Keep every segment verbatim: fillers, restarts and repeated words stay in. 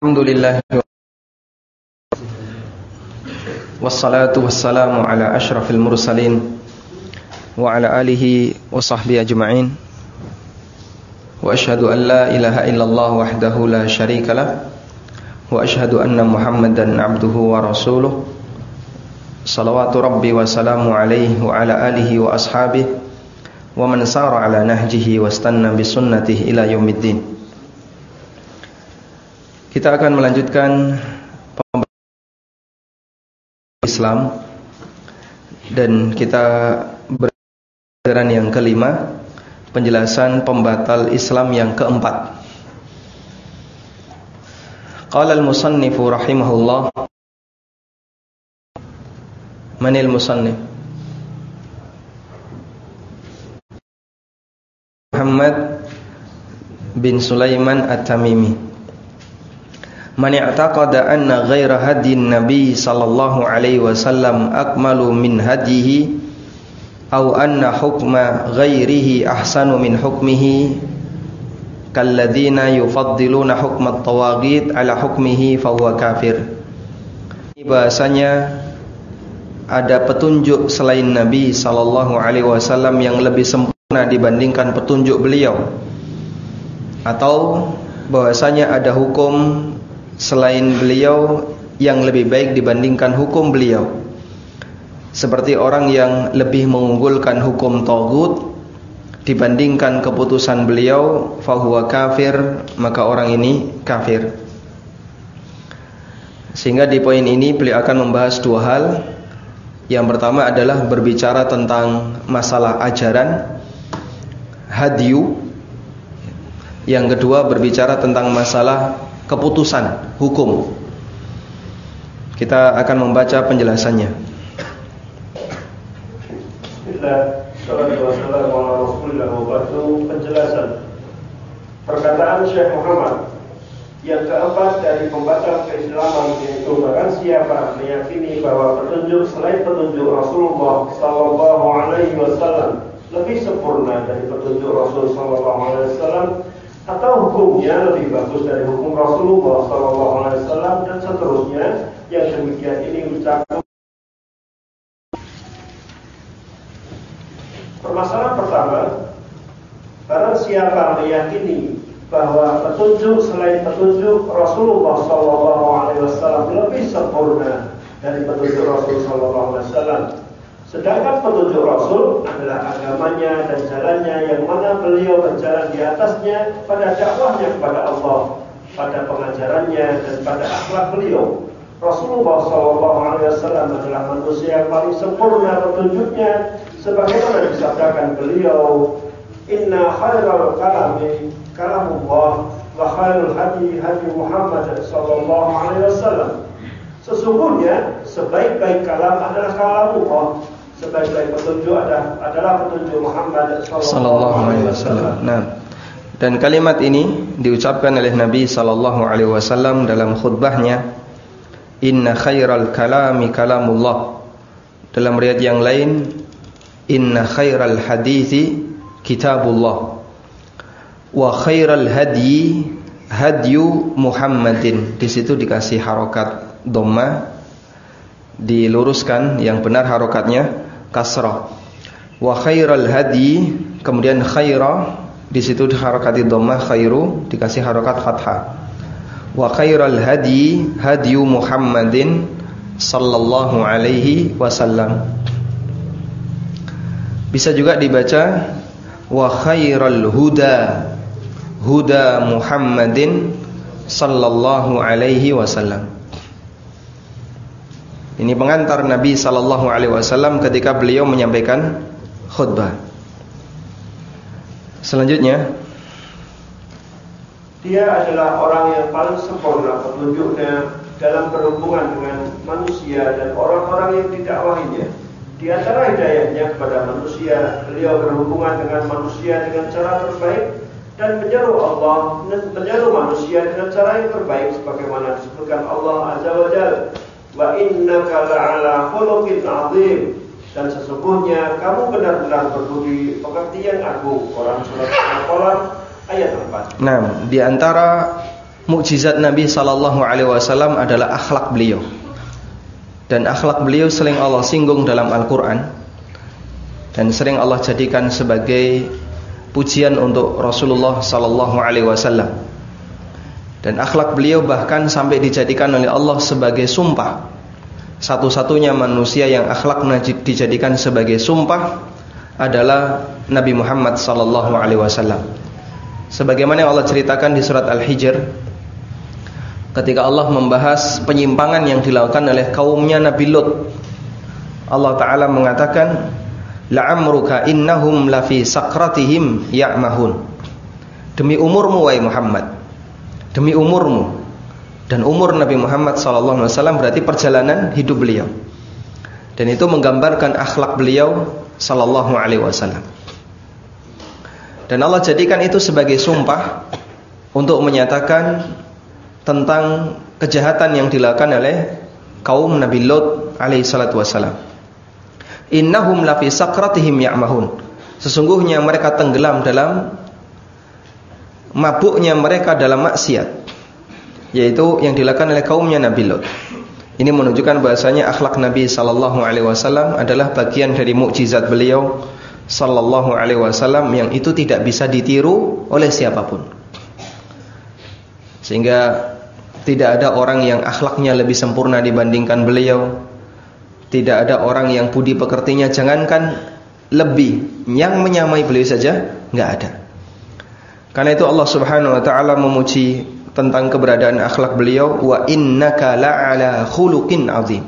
Alhamdulillah wassalatu wassalamu ala ashrafil mursalin wa ala alihi wa sahbihi ajma'in wa ashhadu an la ilaha illallah wahdahu la syarika lah wa ashhadu anna muhammadan abduhu wa rasuluh salawatu rabbi wa salamu alaihi wa ala alihi wa ashabihi wa man sara ala nahjihi wa istanna bi sunnatihi ila yaumiddin. Kita akan melanjutkan pembahasan Islam dan kita berjalan yang kelima, penjelasan pembatal Islam yang keempat. Qala al-musannifu rahimahullah. Manil musannif? Muhammad bin Sulaiman At-Tamimi. Man i'taqada anna ghaira hadin nabi sallallahu alaihi wasallam akmalu min hadihi aw anna hukma ghairihi ahsanu min hukmihi kalladina yufaddiluna hukmat tawaghit ala hukmihi fahuwa kafir. Bahasanya ada petunjuk selain Nabi sallallahu alaihi wasallam yang lebih sempurna dibandingkan petunjuk beliau, atau bahwasanya ada hukum selain beliau yang lebih baik dibandingkan hukum beliau, seperti orang yang lebih mengunggulkan hukum taghut dibandingkan keputusan beliau, fahuwa kafir, maka orang ini kafir. Sehingga di poin ini beliau akan membahas dua hal. Yang pertama adalah berbicara tentang masalah ajaran hadyu. Yang kedua berbicara tentang masalah keputusan hukum. Kita akan membaca penjelasannya. Bismillah, salatu wassalamu ala rasulillah wa ba'du. Penjelasan perkataan Syekh Muhammad yang keempat dari pembatal keislaman, yaitu barang siapa meyakini bahwa petunjuk selain petunjuk Rasulullah sallallahu alaihi wasallam lebih sempurna dari petunjuk Rasul sallallahu alaihi wasallam, atau hukumnya lebih bagus dari hukum Rasulullah sallallahu alaihi wasallam, dan seterusnya, yang demikian ini ucapan. Permasalahan pertama, barang siapa meyakini bahwa petunjuk selain petunjuk Rasulullah sallallahu alaihi wasallam lebih sempurna dari petunjuk Rasul sallallahu alaihi wasallam, sedangkan petunjuk Rasul adalah agamanya dan jalannya yang mana beliau berjalan di atasnya pada dakwahnya kepada Allah, pada pengajarannya dan pada akhlak beliau. Rasulullah sallallahu alaihi wasallam adalah manusia yang paling sempurna petunjuknya, sebagaimana disabdakan beliau, inna khairal kalami kalamullah wa khairul hadi hadi Muhammad sallallahu alaihi wasallam. Sesungguhnya sebaik-baik kalam adalah kalamullah, sebaik-baik petunjuk adalah, adalah petunjuk Muhammad sallallahu alaihi wasallam. Nah, dan kalimat ini diucapkan oleh Nabi sallallahu alaihi wasallam dalam khutbahnya, inna khairal kalami kalamullah. Dalam riwayat yang lain, inna khairal hadithi kitabullah wa khairal hadyi hadyu Muhammadin. Di situ dikasih harokat dhamma, diluruskan yang benar harokatnya kasrah. Wa khairal hadyi, kemudian khaira di situ diharokati dhamma, khairu dikasih harokat fathah. Wa khairal hadyi hadyu Muhammadin sallallahu alaihi wasallam. Bisa juga dibaca wa khairal huda huda Muhammadin sallallahu alaihi wasallam. Ini pengantar Nabi sallallahu alaihi wasallam ketika beliau menyampaikan khutbah. Selanjutnya, dia adalah orang yang paling sempurna petunjuknya dalam berhubungan dengan manusia dan orang-orang yang didakwahinya. Di antara hidayahnya kepada manusia, beliau berhubungan dengan manusia dengan cara terbaik dan menyeru Allah dan menyeru manusia dengan cara yang terbaik, sebagaimana disebutkan Allah azza wa jalla, wa innaka la'ala khuluqin 'azim, dan sesungguhnya kamu benar-benar berbudi pekerti yang agung. Quran surat Al-Qalam ayat empat. Nah, di antara mukjizat Nabi sallallahu alaihi wasallam adalah akhlak beliau. Dan akhlak beliau sering Allah singgung dalam Al-Qur'an dan sering Allah jadikan sebagai pujian untuk Rasulullah sallallahu alaihi wasallam. Dan akhlak beliau bahkan sampai dijadikan oleh Allah sebagai sumpah. Satu-satunya manusia yang akhlak najib dijadikan sebagai sumpah adalah Nabi Muhammad sallallahu alaihi wasallam. Sebagaimana yang Allah ceritakan di surat Al-Hijr, ketika Allah membahas penyimpangan yang dilakukan oleh kaumnya Nabi Lut, Allah Ta'ala mengatakan, la'amruka innahum lafi sakratihim ya'mahun. Demi umurmu wahai Muhammad, demi umurmu. Dan umur Nabi Muhammad sallallahu alaihi wasallam berarti perjalanan hidup beliau. Dan itu menggambarkan akhlak beliau sallallahu alaihi wasallam. Dan Allah jadikan itu sebagai sumpah untuk menyatakan tentang kejahatan yang dilakukan oleh kaum Nabi Lut alaihi salatu wasallam. Innahum lafi sakratihim ya'mahun. Sesungguhnya mereka tenggelam dalam mabuknya mereka dalam maksiat, yaitu yang dilakukan oleh kaumnya Nabi Lut. Ini menunjukkan bahasanya akhlak Nabi sallallahu alaihi wasallam adalah bagian dari mukjizat beliau sallallahu alaihi wasallam yang itu tidak bisa ditiru oleh siapapun. Sehingga tidak ada orang yang akhlaknya lebih sempurna dibandingkan beliau. Tidak ada orang yang budi pekertinya jangankan lebih, yang menyamai beliau saja enggak ada. Karena itu Allah Subhanahu wa taala memuji tentang keberadaan akhlak beliau, wa innaka la'ala khuluqin azim.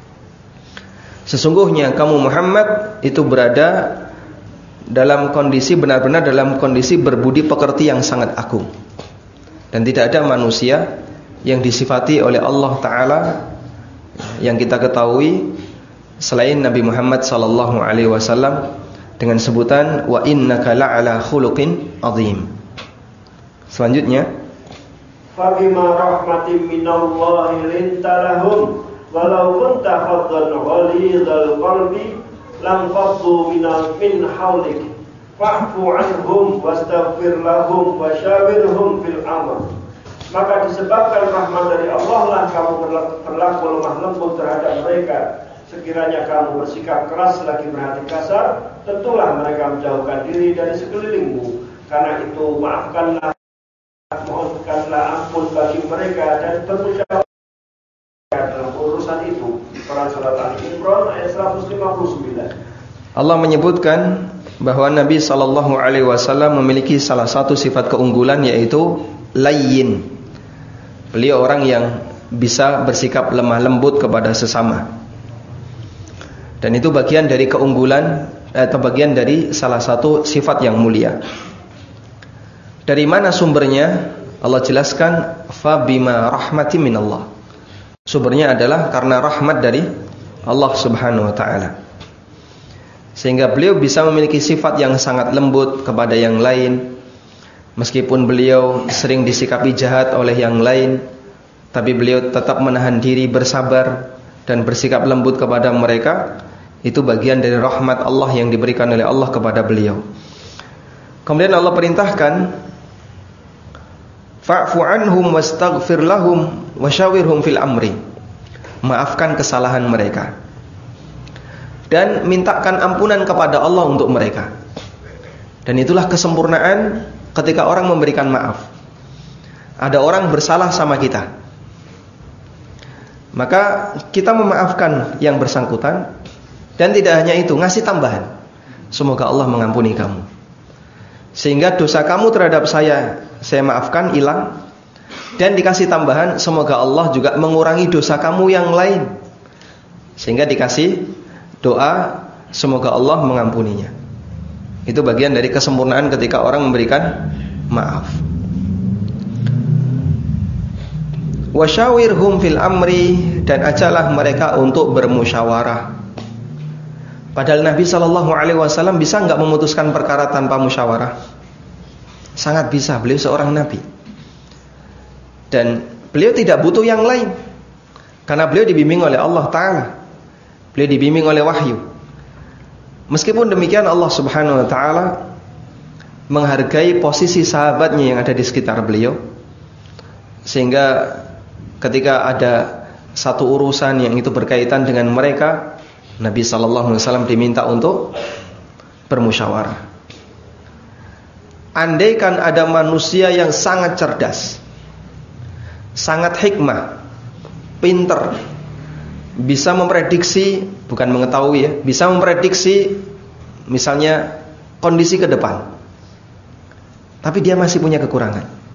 Sesungguhnya kamu Muhammad itu berada dalam kondisi benar-benar dalam kondisi berbudi pekerti yang sangat agung. Dan tidak ada manusia yang disifati oleh Allah Ta'ala yang kita ketahui selain Nabi Muhammad sallallahu alaihi wasallam dengan sebutan wa innaka la'ala khuluqin azim. Selanjutnya, fabima rahmatin minallahi lintalahum walau kunta faddan ghalidhal qalbi lam faddu min hawlik fa'fu anhum wastaghfir lahum wasyawirhum fil amr. Maka disebabkan rahmat dari Allah lah kamu berlaku lemah lembut terhadap mereka. Sekiranya kamu bersikap keras lagi berhati kasar, tentulah mereka menjauhkan diri dari sekelilingmu. Karena itu maafkanlah, mohonkanlah ampun bagi mereka dan bermusyawarah dalam urusan itu. Quran surat Al-Imran ayat seratus lima puluh sembilan. Allah menyebutkan bahwa Nabi sallallahu alaihi wasallam memiliki salah satu sifat keunggulan, yaitu layyin. Beliau orang yang bisa bersikap lemah lembut kepada sesama. Dan itu bagian dari keunggulan atau bagian dari salah satu sifat yang mulia. Dari mana sumbernya? Allah jelaskan, fa bima rahmatin minallah. Sumbernya adalah karena rahmat dari Allah Subhanahu wa taala. Sehingga beliau bisa memiliki sifat yang sangat lembut kepada yang lain. Meskipun beliau sering disikapi jahat oleh yang lain, tapi beliau tetap menahan diri, bersabar dan bersikap lembut kepada mereka. Itu bagian dari rahmat Allah yang diberikan oleh Allah kepada beliau. Kemudian Allah perintahkan, fa'fu anhum wastaghfir lahum wasyawirhum fil amri. Maafkan kesalahan mereka dan mintakan ampunan kepada Allah untuk mereka. Dan itulah kesempurnaan ketika orang memberikan maaf. Ada orang bersalah sama kita, maka kita memaafkan yang bersangkutan. Dan tidak hanya itu, ngasih tambahan, semoga Allah mengampuni kamu, sehingga dosa kamu terhadap saya saya maafkan, hilang. Dan dikasih tambahan, semoga Allah juga mengurangi dosa kamu yang lain, sehingga dikasih doa, semoga Allah mengampuninya. Itu bagian dari kesempurnaan ketika orang memberikan maaf. Wasyawirhum fil amri, dan ajalah mereka untuk bermusyawarah. Padahal Nabi sallallahu alaihi wasallam bisa enggak memutuskan perkara tanpa musyawarah? Sangat bisa, beliau seorang nabi. Dan beliau tidak butuh yang lain, karena beliau dibimbing oleh Allah Ta'ala. Beliau dibimbing oleh wahyu. Meskipun demikian, Allah Subhanahu wa ta'ala menghargai posisi sahabatnya yang ada di sekitar beliau. Sehingga ketika ada satu urusan yang itu berkaitan dengan mereka, Nabi sallallahu alaihi wasallam diminta untuk bermusyawarah. Andaikan ada manusia yang sangat cerdas, sangat hikmah, pinter, bisa memprediksi, bukan mengetahui ya, bisa memprediksi misalnya kondisi ke depan, tapi dia masih punya kekurangan.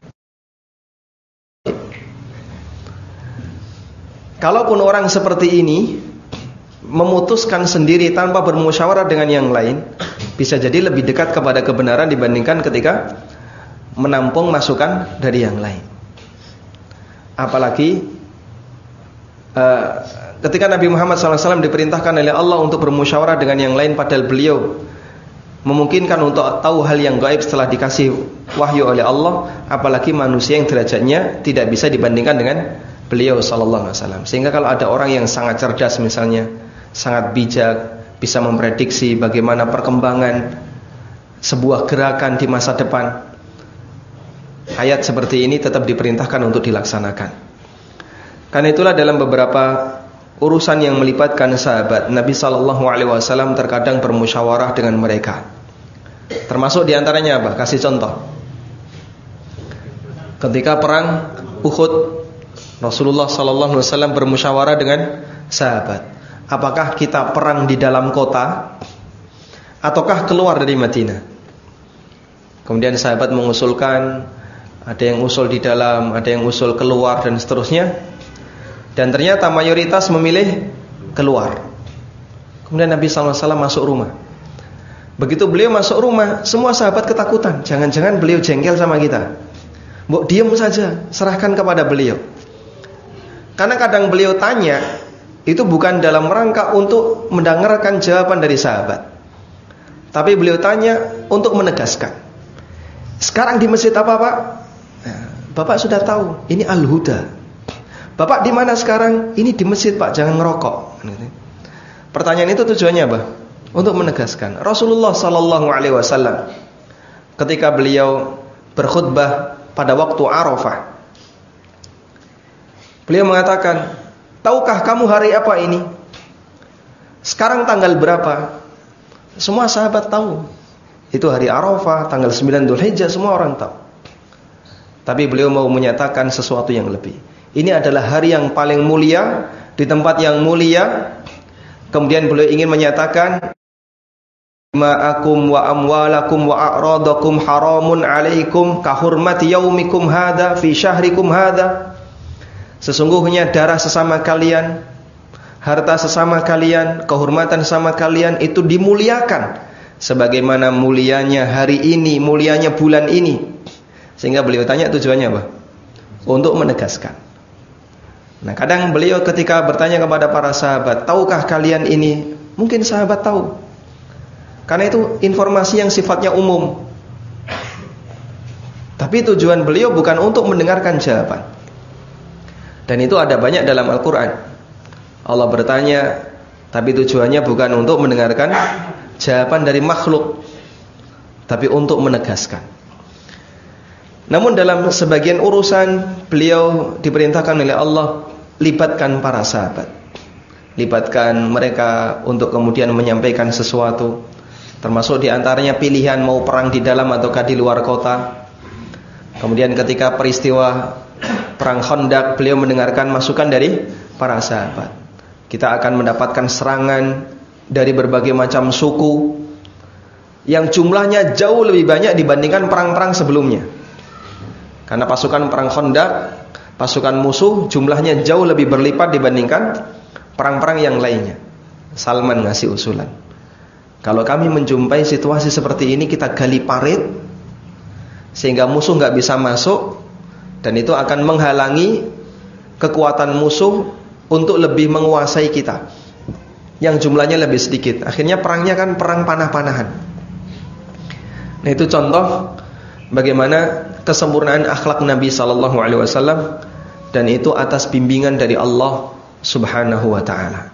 Kalaupun orang seperti ini memutuskan sendiri tanpa bermusyawarah dengan yang lain, bisa jadi lebih dekat kepada kebenaran dibandingkan ketika menampung masukan dari yang lain. Apalagi uh, ketika Nabi Muhammad shallallahu alaihi wasallam diperintahkan oleh Allah untuk bermusyawarah dengan yang lain, padahal beliau memungkinkan untuk tahu hal yang gaib setelah dikasih wahyu oleh Allah, apalagi manusia yang derajatnya tidak bisa dibandingkan dengan beliau sallallahu alaihi wasallam. Sehingga kalau ada orang yang sangat cerdas misalnya, sangat bijak, bisa memprediksi bagaimana perkembangan sebuah gerakan di masa depan, ayat seperti ini tetap diperintahkan untuk dilaksanakan. Karena itulah dalam beberapa urusan yang melibatkan sahabat, Nabi sallallahu alaihi wasallam terkadang bermusyawarah dengan mereka. Termasuk diantaranya apa? Kasih contoh. Ketika perang Uhud, Rasulullah sallallahu alaihi wasallam bermusyawarah dengan sahabat. Apakah kita perang di dalam kota ataukah keluar dari Madinah? Kemudian sahabat mengusulkan, ada yang usul di dalam, ada yang usul keluar dan seterusnya. Dan ternyata mayoritas memilih keluar. Kemudian Nabi sallallahu alaihi wasallam masuk rumah. Begitu beliau masuk rumah, semua sahabat ketakutan. Jangan-jangan beliau jengkel sama kita. Mbok diam saja, serahkan kepada beliau. Karena kadang beliau tanya, itu bukan dalam rangka untuk mendengarkan jawaban dari sahabat, tapi beliau tanya untuk menegaskan. Sekarang di masjid apa Pak? Nah, Bapak sudah tahu, ini Al-Huda. Bapak di mana sekarang? Ini di masjid Pak, jangan ngerokok. Pertanyaan itu tujuannya apa? Untuk menegaskan. Rasulullah sallallahu alaihi wasallam ketika beliau berkhutbah pada waktu Arafah, beliau mengatakan, tahukah kamu hari apa ini? Sekarang tanggal berapa? Semua sahabat tahu. Itu hari Arafah, tanggal sembilan Dzulhijjah, semua orang tahu. Tapi beliau mau menyatakan sesuatu yang lebih. Ini adalah hari yang paling mulia, di tempat yang mulia. Kemudian beliau ingin menyatakan, ma'akum wa amwalakum wa a'radakum haramun alaikum kahurmati yaumikum hadha fi syahrikum hadha. Sesungguhnya darah sesama kalian, harta sesama kalian, kehormatan sesama kalian itu dimuliakan sebagaimana mulianya hari ini, mulianya bulan ini. Sehingga beliau tanya tujuannya apa? Untuk menegaskan. Nah, kadang beliau ketika bertanya kepada para sahabat, tahukah kalian ini? Mungkin sahabat tahu. Karena itu informasi yang sifatnya umum. Tapi tujuan beliau bukan untuk mendengarkan jawaban. Dan itu ada banyak dalam Al-Quran. Allah bertanya, tapi tujuannya bukan untuk mendengarkan jawaban dari makhluk, tapi untuk menegaskan. Namun dalam sebagian urusan, beliau diperintahkan oleh Allah, libatkan para sahabat, libatkan mereka untuk kemudian menyampaikan sesuatu. Termasuk diantaranya pilihan mau perang di dalam ataukah di luar kota. Kemudian ketika peristiwa perang Khandaq, beliau mendengarkan masukan dari para sahabat. Kita akan mendapatkan serangan dari berbagai macam suku yang jumlahnya jauh lebih banyak dibandingkan perang-perang sebelumnya. Karena pasukan perang Khandaq, pasukan musuh jumlahnya jauh lebih berlipat dibandingkan perang-perang yang lainnya. Salman ngasih usulan, kalau kami menjumpai situasi seperti ini, kita gali parit sehingga musuh nggak bisa masuk, dan itu akan menghalangi kekuatan musuh untuk lebih menguasai kita yang jumlahnya lebih sedikit. Akhirnya perangnya kan perang panah-panahan. Nah, itu contoh bagaimana kesempurnaan akhlak Nabi sallallahu alaihi wasallam, dan itu atas bimbingan dari Allah Subhanahu wa taala.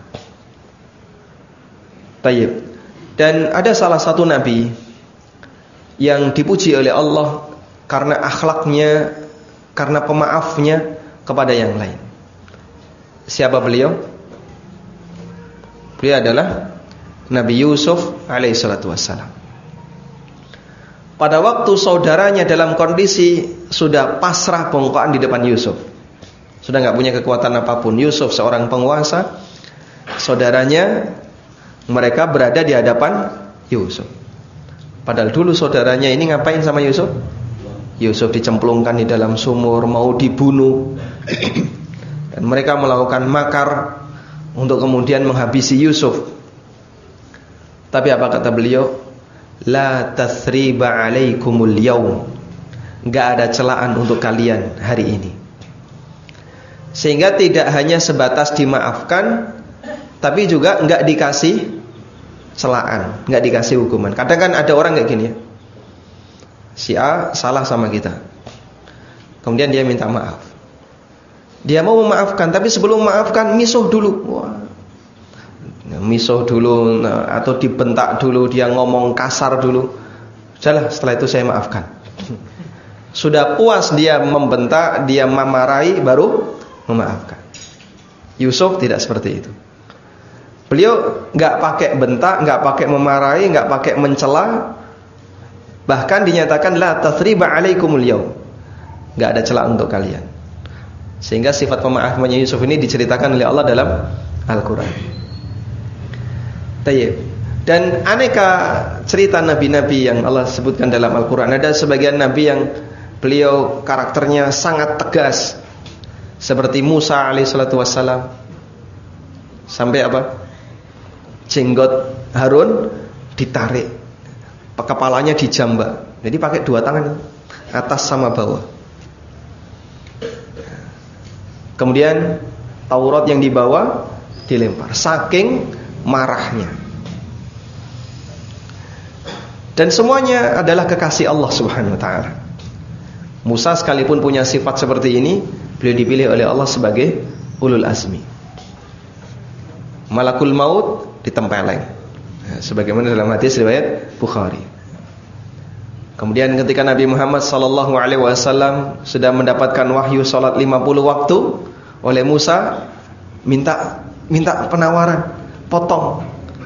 Baik. Dan ada salah satu nabi yang dipuji oleh Allah karena akhlaknya karena pemaafnya kepada yang lain. Siapa beliau? Beliau adalah Nabi Yusuf alaihi salatu wassalam. Pada waktu saudaranya dalam kondisi sudah pasrah bongkokan di depan Yusuf, sudah gak punya kekuatan apapun. Yusuf seorang penguasa, saudaranya mereka berada di hadapan Yusuf. Padahal dulu saudaranya ini ngapain sama Yusuf? Yusuf dicemplungkan di dalam sumur, mau dibunuh. Dan mereka melakukan makar untuk kemudian menghabisi Yusuf. Tapi apa kata beliau? La tathriba alaikumul yaum. Enggak ada celaan untuk kalian hari ini. Sehingga tidak hanya sebatas dimaafkan, tapi juga enggak dikasih celaan, enggak dikasih hukuman. Kadang kan ada orang kayak gini ya. Si A salah sama kita, kemudian dia minta maaf. Dia mau memaafkan, tapi sebelum memaafkan misuh dulu. Wah, misuh dulu, nah, atau dibentak dulu, dia ngomong kasar dulu. Sudahlah, setelah itu saya maafkan. Sudah puas dia membentak, dia memarahi, baru memaafkan. Yusuf tidak seperti itu. Beliau nggak pakai bentak, nggak pakai memarahi, nggak pakai mencela. Bahkan dinyatakan la tathriba alaikumul yaum. Nggak ada celah untuk kalian. Sehingga sifat pemaafannya Yusuf ini diceritakan oleh Allah dalam Al-Quran. Dan aneka cerita nabi-nabi yang Allah sebutkan dalam Al-Quran. Ada sebagian nabi yang beliau karakternya sangat tegas, seperti Musa alaihissalatu wassalam. Sampai apa? Jenggot Harun ditarik, kepalanya dijambak. Jadi pakai dua tangan, atas sama bawah. Kemudian Taurat yang dibawa dilempar, saking marahnya. Dan semuanya adalah kekasih Allah subhanahu wa ta'ala. Musa sekalipun punya sifat seperti ini, beliau dipilih oleh Allah sebagai ulul azmi. Malakul maut ditempeleng, sebagaimana dalam hadis riwayat Bukhari. Kemudian ketika Nabi Muhammad sallallahu alaihi wasallam sudah mendapatkan wahyu salat lima puluh waktu oleh Musa, minta minta penawaran, potong.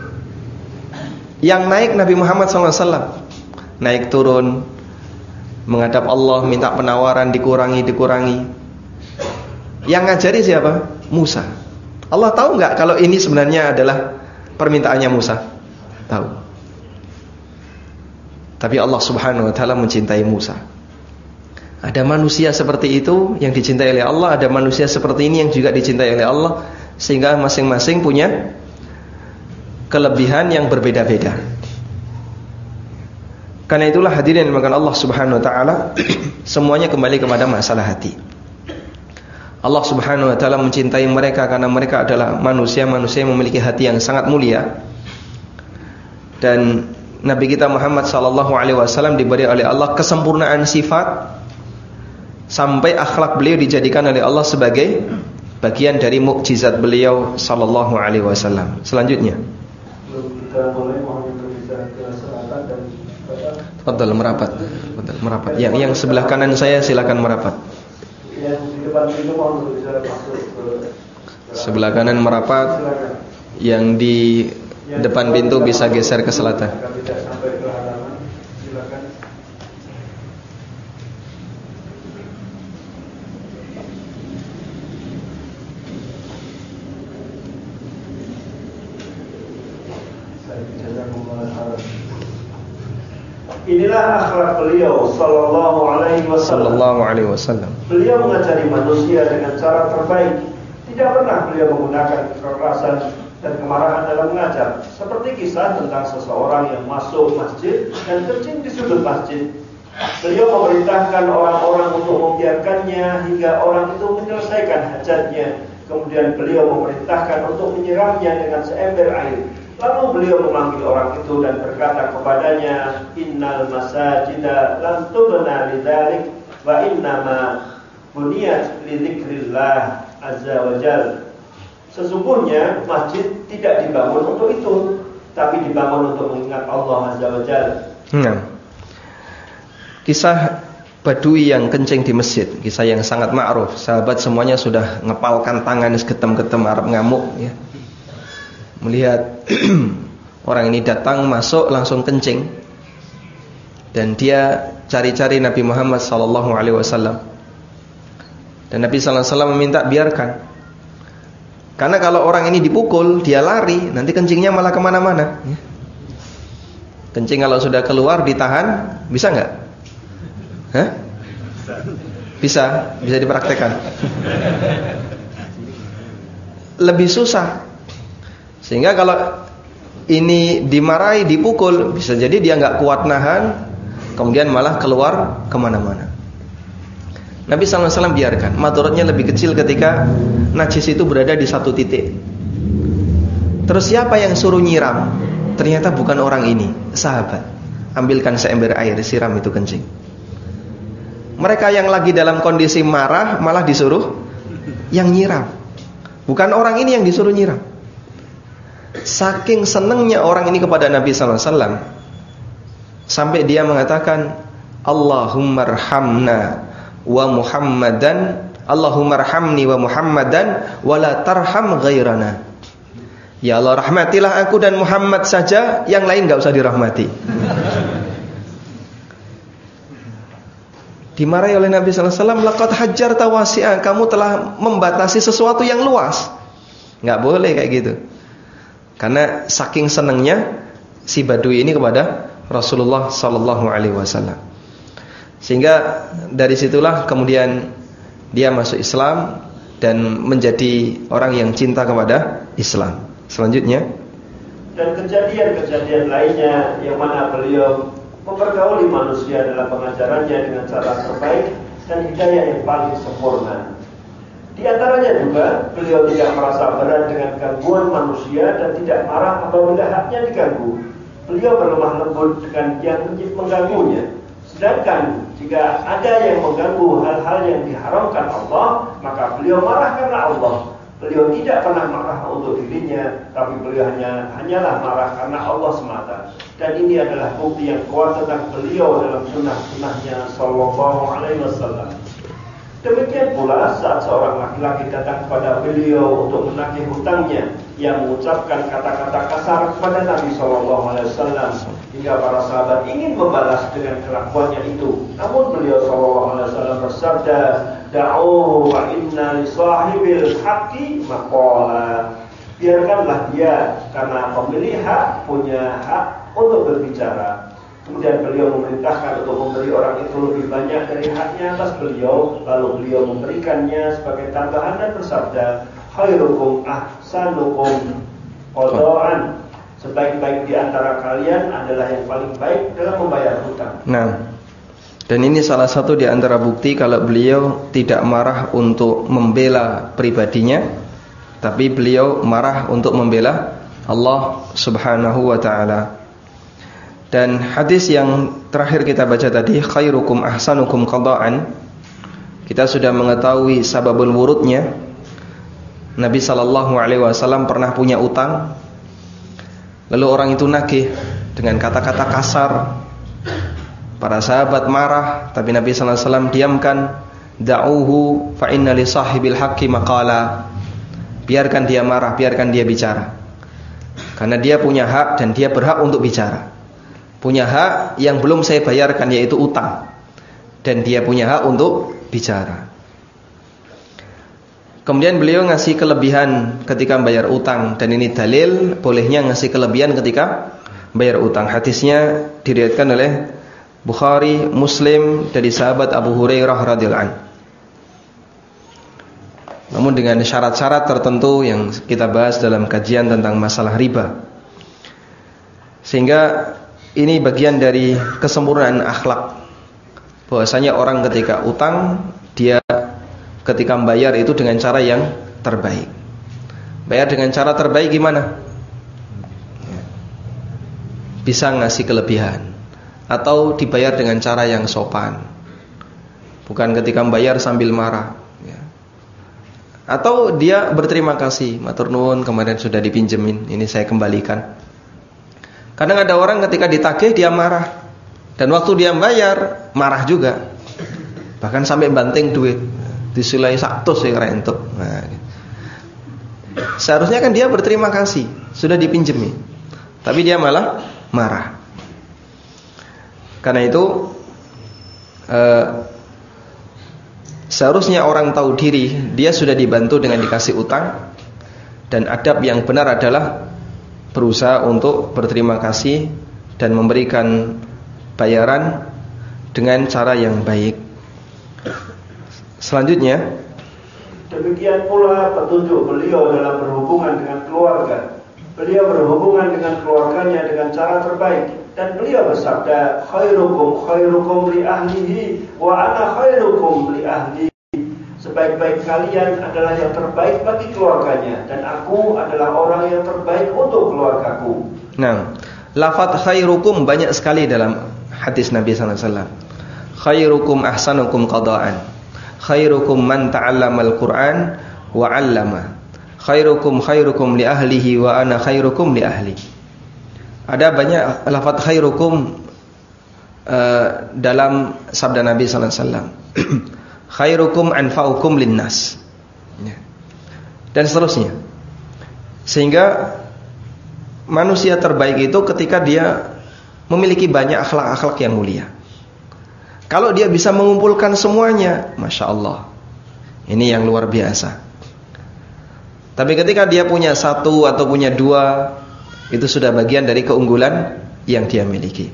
Yang naik Nabi Muhammad sallallahu alaihi wasallam, naik turun menghadap Allah, minta penawaran, dikurangi dikurangi. Yang ngajari siapa? Musa. Allah tahu nggak kalau ini sebenarnya adalah permintaannya Musa? Tahu. Tapi Allah subhanahu wa ta'ala mencintai Musa. Ada manusia seperti itu yang dicintai oleh Allah, ada manusia seperti ini yang juga dicintai oleh Allah, sehingga masing-masing punya kelebihan yang berbeda-beda. Karena itulah hadirin yang dimakan Allah subhanahu wa ta'ala, semuanya kembali kepada masalah hati. Allah subhanahu wa ta'ala mencintai mereka karena mereka adalah manusia-manusia yang memiliki hati yang sangat mulia. Dan Nabi kita Muhammad sallallahu alaihi wasallam diberi oleh Allah kesempurnaan sifat, sampai akhlak beliau dijadikan oleh Allah sebagai bagian dari mukjizat beliau sallallahu alaihi wasallam. Selanjutnya, kita boleh mohon berbicara ke selatan dan Fadhal merapat. Fadhal merapat. Yang yang sebelah kanan saya silakan merapat. Yang di depan pintu mohon berbicara masuk ke sebelah kanan merapat. Yang di depan pintu bisa geser ke selatan. Tidak sampai ke halaman, silakan. Inilah akhlak beliau sallallahu alaihi wasallam. Sallallahu alaihi wasallam. Beliau mengajari manusia dengan cara terbaik. Tidak pernah beliau menggunakan kekerasan dan kemarahan dalam mengajar. Seperti kisah tentang seseorang yang masuk masjid dan kencing di sudut masjid. Beliau memerintahkan orang-orang untuk membiarkannya hingga orang itu menyelesaikan hajatnya. Kemudian beliau memerintahkan untuk menyiramnya dengan seember air. Lalu beliau memanggil orang itu dan berkata kepadanya, Innal masajida lam tubna lidzalik wa innama buniyat lidzikrillah azza wa jalla. Sesungguhnya masjid tidak dibangun untuk itu, tapi dibangun untuk mengingat Allah azza wa jalla. Nah, kisah badui yang kencing di masjid, kisah yang sangat ma'ruf. Sahabat semuanya sudah ngepalkan tangan segetem-getem Arab ngamuk ya. Melihat orang ini datang masuk langsung kencing, dan dia cari-cari Nabi Muhammad sallallahu alaihi wasallam. Dan Nabi sallallahu alaihi wasallam meminta biarkan, karena kalau orang ini dipukul dia lari, nanti kencingnya malah kemana-mana ya. Kencing kalau sudah keluar ditahan, bisa nggak? Hah? Bisa, bisa dipraktekkan. Lebih susah. Sehingga kalau ini dimarahi, dipukul, bisa jadi dia nggak kuat nahan, kemudian malah keluar kemana-mana. Nabi sallallahu alaihi wasallam biarkan. Madharatnya lebih kecil ketika najis itu berada di satu titik. Terus siapa yang suruh nyiram? Ternyata bukan orang ini, sahabat. Ambilkan seember air, siram itu kencing. Mereka yang lagi dalam kondisi marah malah disuruh yang nyiram. Bukan orang ini yang disuruh nyiram. Saking senengnya orang ini kepada Nabi sallallahu alaihi wasallam, sampai dia mengatakan, Allahumma arhamna wa Muhammadan, Allahumma arhamni wa Muhammadan wa la tarham ghairana. Ya Allah, rahmatilah aku dan Muhammad saja, yang lain enggak usah dirahmati. Dimarahi oleh Nabi sallallahu alaihi wasallam, laqad hajjarta wasi'a, kamu telah membatasi sesuatu yang luas. Enggak boleh kayak gitu. Karena saking senangnya si badui ini kepada Rasulullah sallallahu alaihi wasallam. Sehingga dari situlah kemudian dia masuk Islam dan menjadi orang yang cinta kepada Islam. Selanjutnya, dan kejadian-kejadian lainnya yang mana beliau mempergauli manusia dalam pengajarannya dengan cara terbaik dan hidayah yang paling sempurna. Di antaranya juga beliau tidak merasa berat dengan gangguan manusia dan tidak marah apabila haknya diganggu. Beliau berlemah lembut dengan yang mengganggunya. Sedangkan jika ada yang mengganggu hal-hal yang diharamkan Allah, maka beliau marah karena Allah. Beliau tidak pernah marah untuk dirinya, tapi beliau hanya hanyalah marah karena Allah semata. Dan ini adalah bukti yang kuat tentang beliau dalam sunnah-sunnahnya sallallahu alaihi wasallam. Demikian pula saat seorang laki-laki datang kepada beliau untuk menagih hutangnya, yang mengucapkan kata-kata kasar kepada Nabi sallallahu alaihi wasallam, hingga para sahabat ingin membalas dengan kelakuannya itu. Namun beliau sallallahu alaihi wasallam bersabda, "Da'uhu wa inna li sahibil haqqi maqala." Biarkanlah dia, karena pemilik hak punya hak untuk berbicara. Kemudian beliau memerintahkan untuk memberi orang itu lebih banyak dari haknya atas beliau. Lalu beliau memberikannya sebagai tambahan dan bersabda, khairukum ahsanukum qada'an. Sebaik-baik di antara kalian adalah yang paling baik dalam membayar hutang. Nah, dan ini salah satu di antara bukti kalau beliau tidak marah untuk membela pribadinya, tapi beliau marah untuk membela Allah Subhanahu wa ta'ala. Dan hadis yang terakhir kita baca tadi, khairukum ahsanukum qada'an, kita sudah mengetahui sababul wurudnya. Nabi sallallahu alaihi wasallam pernah punya utang, lalu orang itu nagih dengan kata-kata kasar. Para sahabat marah, tapi Nabi sallallahu alaihi wasallam diamkan. Da'uhu fa inna li sahibil haqqi maqala. Biarkan dia marah, biarkan dia bicara, karena dia punya hak dan dia berhak untuk bicara. Punya hak yang belum saya bayarkan, yaitu utang, dan dia punya hak untuk bicara. Kemudian beliau ngasih kelebihan ketika bayar utang, dan ini dalil bolehnya ngasih kelebihan ketika bayar utang. Hadisnya diriwayatkan oleh Bukhari, Muslim dari sahabat Abu Hurairah radhiyallahu anhu. Namun dengan syarat-syarat tertentu yang kita bahas dalam kajian tentang masalah riba. Sehingga ini bagian dari kesempurnaan akhlak, bahwasanya orang ketika utang, dia ketika membayar itu dengan cara yang terbaik. Bayar dengan cara terbaik gimana? Bisa ngasih kelebihan, atau dibayar dengan cara yang sopan, bukan ketika membayar sambil marah ya. Atau dia berterima kasih, matur nuwun kemarin sudah dipinjemin, ini saya kembalikan. Kadang ada orang ketika ditagih dia marah, dan waktu dia bayar marah juga. Bahkan sampai banting duit, disulai satu sih rentuk. Nah, seharusnya kan dia berterima kasih, sudah dipinjemi, tapi dia malah marah. Karena itu eh, seharusnya orang tahu diri, dia sudah dibantu dengan dikasih utang, dan adab yang benar adalah berusaha untuk berterima kasih dan memberikan bayaran dengan cara yang baik. Selanjutnya, demikian pula petunjuk beliau dalam berhubungan dengan keluarga. Beliau berhubungan dengan keluarganya dengan cara terbaik, dan beliau bersabda, khairukum khairukum li ahlihi wa ana khairukum li ahli. Sebaik-baik kalian adalah yang terbaik bagi keluarganya, dan aku adalah orang yang terbaik untuk keluargaku. Nah, lafaz khairukum banyak sekali dalam hadis Nabi sallallahu alaihi wasallam. Khairukum ahsanukum qada'an. Khairukum man ta'allamal Qur'an wa 'allama. Khairukum khairukum li ahlihi wa ana khairukum li ahli. Ada banyak lafaz khairukum uh, dalam sabda Nabi sallallahu alaihi wasallam. Khairukum anfa'ukum linnas. Dan seterusnya. Sehingga manusia terbaik itu ketika dia memiliki banyak akhlak-akhlak yang mulia. Kalau dia bisa mengumpulkan semuanya, Masya Allah, ini yang luar biasa. Tapi ketika dia punya satu atau punya dua, itu sudah bagian dari keunggulan yang dia miliki.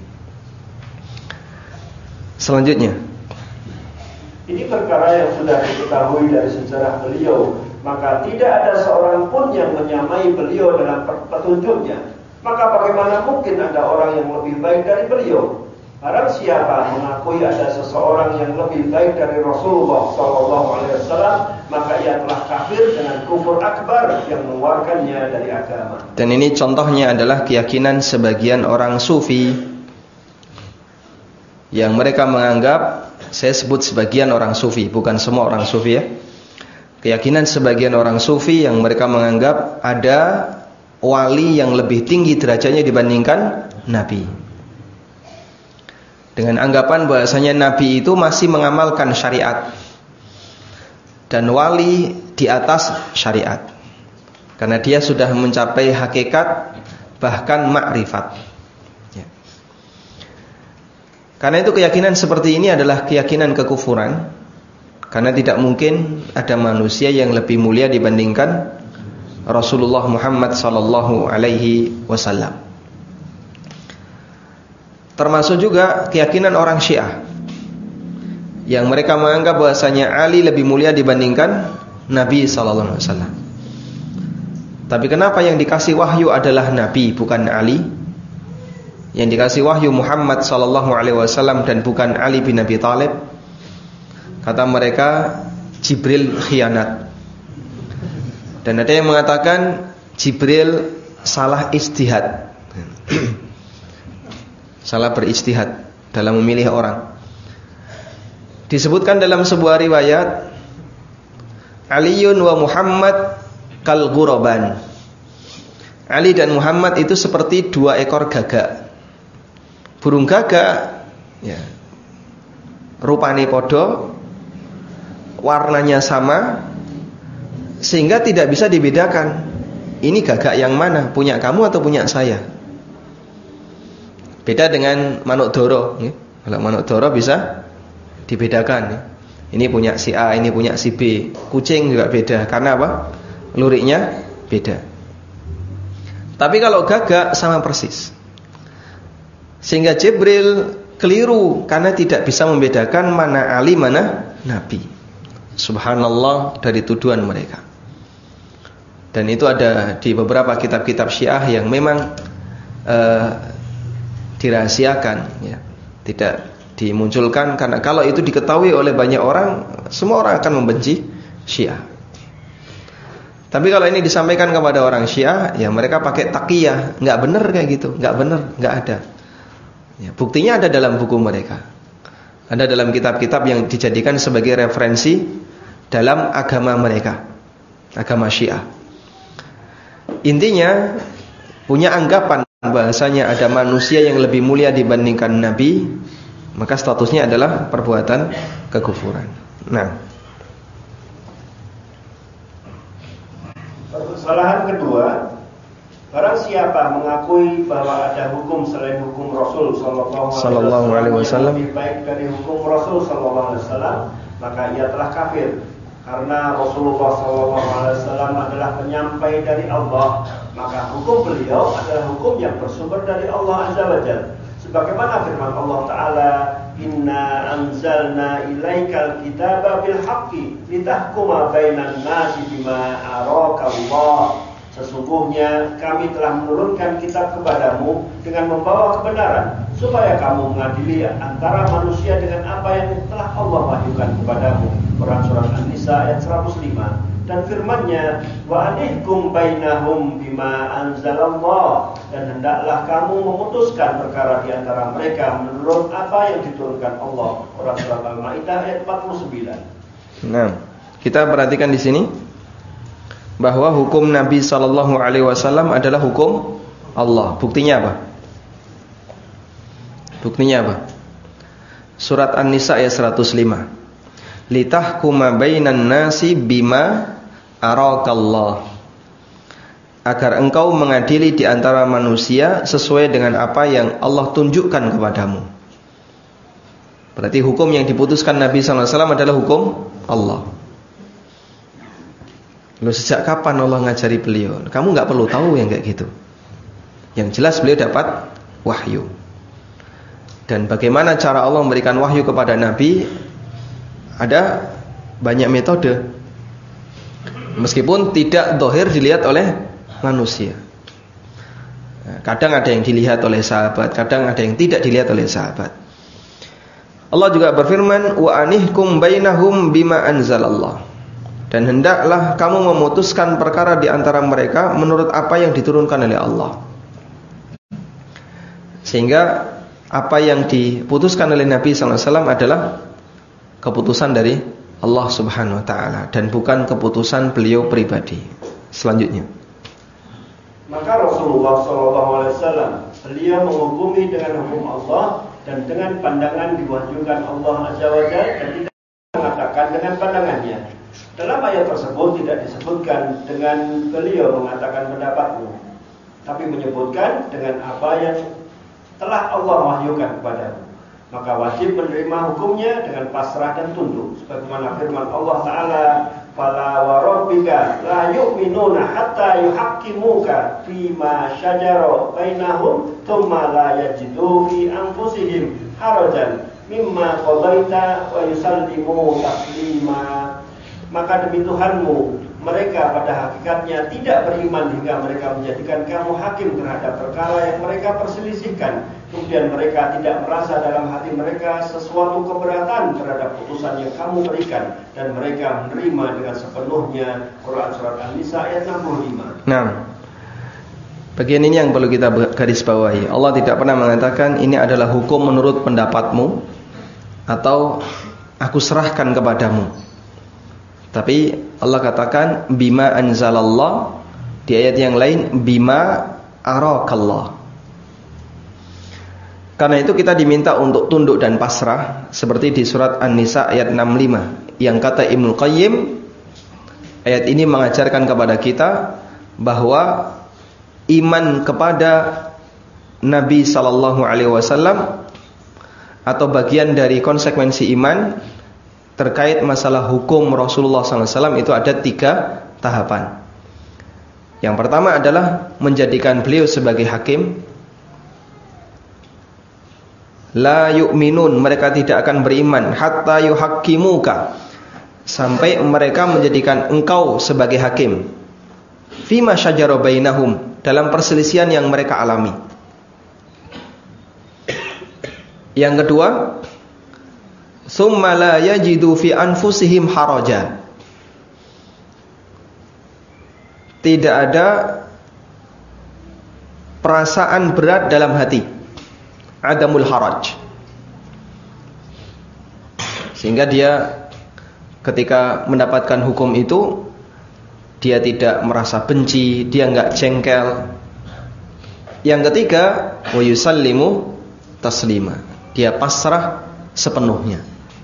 Selanjutnya, ini perkara yang sudah diketahui dari sejarah beliau, maka tidak ada seorang pun yang menyamai beliau dalam petunjuknya. Maka bagaimana mungkin ada orang yang lebih baik dari beliau? Barang siapa mengakui ada seseorang yang lebih baik dari Rasulullah shallallahu alaihi wasallam, maka ia telah kafir dengan kufur akbar yang mengeluarkannya dari agama. Dan ini contohnya adalah keyakinan sebagian orang sufi, yang mereka menganggap, saya sebut sebagian orang sufi, bukan semua orang sufi ya. Keyakinan sebagian orang sufi yang mereka menganggap ada wali yang lebih tinggi derajatnya dibandingkan Nabi. Dengan anggapan bahasanya Nabi itu masih mengamalkan syariat dan wali di atas syariat, karena dia sudah mencapai hakikat bahkan makrifat ya. Karena itu keyakinan seperti ini adalah keyakinan kekufuran, karena tidak mungkin ada manusia yang lebih mulia dibandingkan Rasulullah Muhammad sallallahu alaihi wasallam. Termasuk juga keyakinan orang Syiah, yang mereka menganggap bahwasanya Ali lebih mulia dibandingkan Nabi sallallahu alaihi wasallam. Tapi kenapa yang dikasih wahyu adalah Nabi bukan Ali? Yang dikasih wahyu Muhammad sallallahu alaihi wasallam dan bukan Ali bin Abi Thalib? Kata mereka, Jibril khianat. Dan ada yang mengatakan Jibril salah ijtihad. Salah berijtihad dalam memilih orang. Disebutkan dalam sebuah riwayat, Aliun wa Muhammad kal ghuraban. Ali dan Muhammad itu seperti dua ekor gagak. Burung gagak ya, rupane podo, warnanya sama, sehingga tidak bisa dibedakan. Ini gagak yang mana, punya kamu atau punya saya? Beda dengan manuk doro ya. Kalau manuk doro bisa dibedakan ya. Ini punya si A, ini punya si B. Kucing juga beda, karena apa? Luriknya beda. Tapi kalau gagak sama persis. Sehingga Jibril keliru karena tidak bisa membedakan mana Ali, mana Nabi. Subhanallah dari tuduhan mereka. Dan itu ada di beberapa kitab-kitab Syiah yang memang uh, dirahasiakan ya, tidak dimunculkan, karena kalau itu diketahui oleh banyak orang, semua orang akan membenci Syiah. Tapi kalau ini disampaikan kepada orang Syiah, ya mereka pakai taqiyah, nggak benar kayak gitu, nggak benar, nggak ada. Ya, buktinya ada dalam buku mereka, ada dalam kitab-kitab yang dijadikan sebagai referensi dalam agama mereka, agama Syiah. Intinya punya anggapan bahasanya ada manusia yang lebih mulia dibandingkan Nabi, maka statusnya adalah perbuatan kekufuran. Nah, kesalahan kedua, barang siapa mengakui bahwa ada hukum selain hukum Rasul Sallallahu Alaihi Wasallam yang lebih baik dari hukum Rasul Sallallahu Alaihi Wasallam, maka ia telah kafir. Karena Rasulullah Sallallahu Alaihi Wasallam adalah penyampai dari Allah, maka hukum beliau adalah hukum yang bersumber dari Allah Azza wa Jalla. Sebagaimana firman Allah Ta'ala, Inna anzalna ilaikal kitaba bil haqqi litahkuma bainan nasi bima araka Allah. Sesungguhnya kami telah menurunkan kitab kepadamu dengan membawa kebenaran, supaya kamu mengadili antara manusia dengan apa yang telah Allah wahyukan kepadamu. Quran Surat An-Nisa ayat seratus lima. Dan firman-Nya, wa anihkum bainahum bima anzalallah, dan hendaklah kamu memutuskan perkara di antara mereka menurut apa yang diturunkan Allah. Quran Surat Al-Maidah ayat empat puluh sembilan. Nah, kita perhatikan di sini bahwa hukum Nabi Sallallahu Alaihi Wasallam adalah hukum Allah. Buktinya apa? Buktinya apa? Surat An-Nisa ayat seratus lima. Litahkuma bainan nasi bima arakallah, agar engkau mengadili di antara manusia sesuai dengan apa yang Allah tunjukkan kepadamu. Berarti hukum yang diputuskan Nabi sallallahu alaihi wasallam adalah hukum Allah. Lalu sejak kapan Allah ngajari beliau? Kamu gak perlu tahu yang kayak gitu. Yang jelas beliau dapat wahyu. Dan bagaimana cara Allah memberikan wahyu kepada Nabi? Ada banyak metode, meskipun tidak zahir dilihat oleh manusia. Kadang ada yang dilihat oleh sahabat, kadang ada yang tidak dilihat oleh sahabat. Allah juga berfirman, wa anihkum bainahum bima anzalallah, dan hendaklah kamu memutuskan perkara di antara mereka menurut apa yang diturunkan oleh Allah. Sehingga apa yang diputuskan oleh Nabi sallallahu alaihi wasallam adalah keputusan dari Allah Subhanahu wa taala dan bukan keputusan beliau pribadi. Selanjutnya, maka Rasulullah sallallahu alaihi wasallam beliau menghukumi dengan hukum Allah dan dengan pandangan diwahyukan Allah Azza wa Jalla, dan tidak mengatakan dengan pandangannya. Dalam ayat tersebut tidak disebutkan dengan beliau mengatakan pendapatmu, tapi menyebutkan dengan apa yang telah Allah wahyukan kepadamu. Maka wajib menerima hukumnya dengan pasrah dan tunduk, sebagaimana firman Allah Ta'ala, fala wa rabbika la yu'minuna hatta yuhaqqimuka fima syajara bainahum thumma la yajidu fi anfusihim harajan mimma qadaita wa yusallimu taslima. Maka demi Tuhanmu, mereka pada hakikatnya tidak beriman hingga mereka menjadikan kamu hakim terhadap perkara yang mereka perselisihkan. Kemudian mereka tidak merasa dalam hati mereka sesuatu keberatan terhadap putusan yang kamu berikan, dan mereka menerima dengan sepenuhnya. Quran Surat An-Nisa ayat enam puluh lima. Nah, bagian ini yang perlu kita garis bawahi. Allah tidak pernah mengatakan ini adalah hukum menurut pendapatmu atau aku serahkan kepadamu. Tapi Allah katakan bima anzalallah, di ayat yang lain bima arakallah. Karena itu kita diminta untuk tunduk dan pasrah, seperti di surat An-Nisa ayat enam puluh lima, yang kata Ibnu Qayyim, ayat ini mengajarkan kepada kita bahwa iman kepada Nabi sallallahu alaihi wasallam atau bagian dari konsekuensi iman terkait masalah hukum Rasulullah sallallahu alaihi wasallam itu ada tiga tahapan. Yang pertama adalah menjadikan beliau sebagai hakim. La yu'minun, mereka tidak akan beriman hatta yuhaqqimuka, sampai mereka menjadikan engkau sebagai hakim. Fima syajara bainahum, dalam perselisihan yang mereka alami. Yang kedua, summa la yajidu fi anfusihim haraja, tidak ada perasaan berat dalam hati, adamul haraj, sehingga dia ketika mendapatkan hukum itu dia tidak merasa benci, dia enggak jengkel. Yang ketiga, wa yusallimu taslima, Dia pasrah sepenuhnya.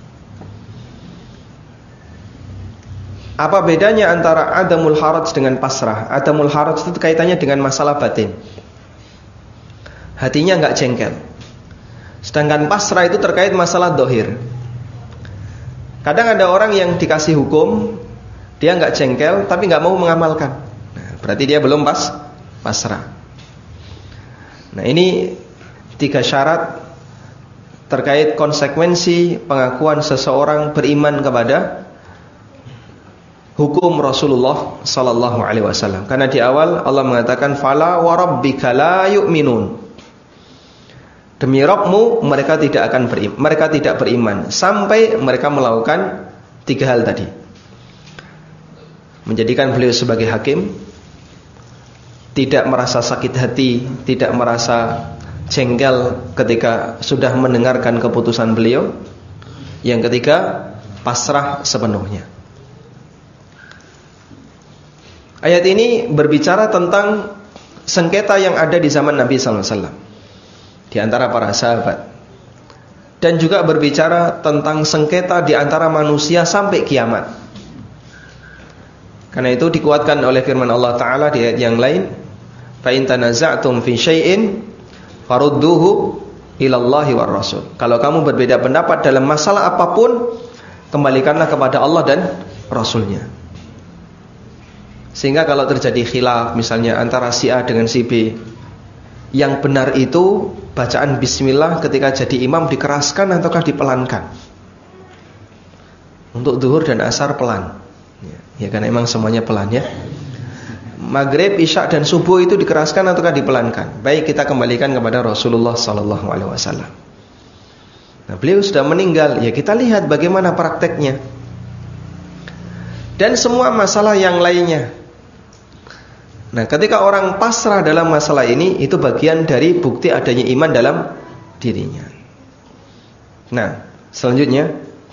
Apa bedanya antara adamul haraj dengan pasrah? Adamul haraj itu kaitannya dengan masalah batin. Hatinya enggak jengkel. Sedangkan pasrah itu terkait masalah dohir. Kadang ada orang yang dikasih hukum, dia enggak jengkel tapi enggak mau mengamalkan. Nah, berarti dia belum pas pasrah. Nah, ini tiga syarat terkait konsekuensi pengakuan seseorang beriman kepada hukum Rasulullah sallallahu alaihi wasallam. Karena di awal Allah mengatakan fala wa rabbika la yu'minun. Demi Rabbmu mereka tidak akan beriman, mereka tidak beriman sampai mereka melakukan tiga hal tadi. Menjadikan beliau sebagai hakim, tidak merasa sakit hati, tidak merasa jengkel ketika sudah mendengarkan keputusan beliau. Yang ketiga, pasrah sepenuhnya. Ayat ini berbicara tentang sengketa yang ada di zaman Nabi sallallahu alaihi wasallam di antara para sahabat, dan juga berbicara tentang sengketa di antara manusia sampai kiamat. Karena itu dikuatkan oleh firman Allah Ta'ala di ayat yang lain, fa in tanaza'tum fi syai'in farudduhu ilallahi war rasul. Kalau kamu berbeda pendapat dalam masalah apapun, kembalikanlah kepada Allah dan Rasulnya. Sehingga kalau terjadi khilaf misalnya antara si A dengan si B, yang benar itu bacaan bismillah ketika jadi imam dikeraskan ataukah dipelankan? Untuk zuhur dan asar pelan. Ya, ya kan emang semuanya pelan ya. Maghrib, isya dan subuh itu dikeraskan ataukah dipelankan? Baik, kita kembalikan kepada Rasulullah sallallahu alaihi wasallam. Nah, beliau sudah meninggal, ya kita lihat bagaimana prakteknya. Dan semua masalah yang lainnya. Nah, ketika orang pasrah dalam masalah ini, itu bagian dari bukti adanya iman dalam dirinya. Nah, selanjutnya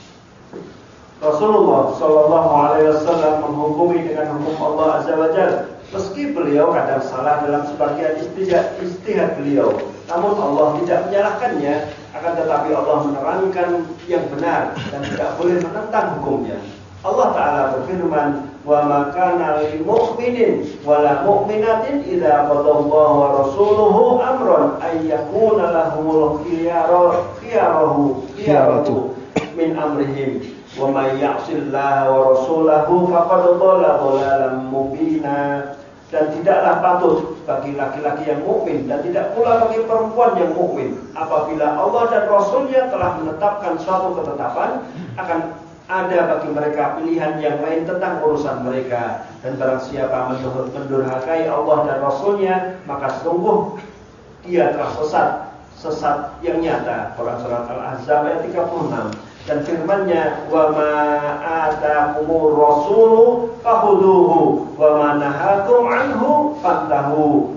Rasulullah sallallahu alaihi wasallam menghukumi dengan hukum Allah Azza wa Jalla, meski beliau kadang salah dalam sebagian istihad, istihad beliau, namun Allah tidak menyalahkannya, akan tetapi Allah menerangkan yang benar dan tidak boleh menentang hukumnya. Allah Ta'ala berfirman, wa ma kana lil mu'minin wala mu'minatin idza qadallahu wa rasuluhu amran ay yakuna lahumul khiyaratu khiyaratu min amrihim wa may ya'sillaha wa rasulahu faqad dhalla dhalalan mubina. Dan tidaklah patut bagi laki-laki yang mukmin dan tidak pula bagi perempuan yang mukmin apabila Allah dan Rasulnya telah menetapkan suatu ketetapan, akan ada bagi mereka pilihan yang lain tentang urusan mereka. Dan barang siapa mendurhakai Allah dan Rasulnya, maka sungguh dia telah sesat, sesat yang nyata. Quran surat Al-Ahzab ayat tiga puluh enam. Dan firman-Nya, wa ma atakumur rasulu fakhuduhu wa ma nahakum anhu fantahu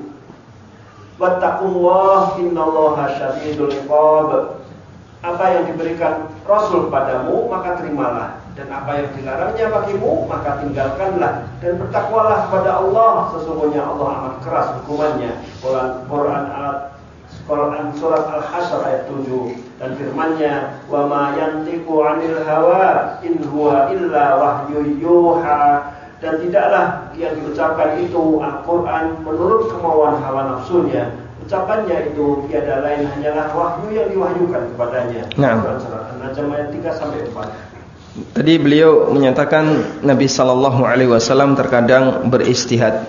wattaqullaha innallaha syadidul iqab. Apa yang diberikan Rasul padamu, maka terimalah. Dan apa yang dilarangnya bagimu, maka tinggalkanlah. Dan bertakwalah kepada Allah, sesungguhnya Allah amat keras hukumannya. Quran, Quran, Quran surat Al-Hasyr ayat tujuh. Dan firman-Nya, wa ma yantiqu 'anil hawa in huwa illa wahyu yuha. Dan tidaklah yang diucapkan itu Al-Quran menurut kemauan hawa nafsunya. Ucapannya itu tiada lain hanyalah wahyu yang diwahyukan kepadanya. Nah. Surat An-Najm ayat tiga sampai empat. Tadi beliau menyatakan Nabi sallallahu alaihi wasallam terkadang beristihad.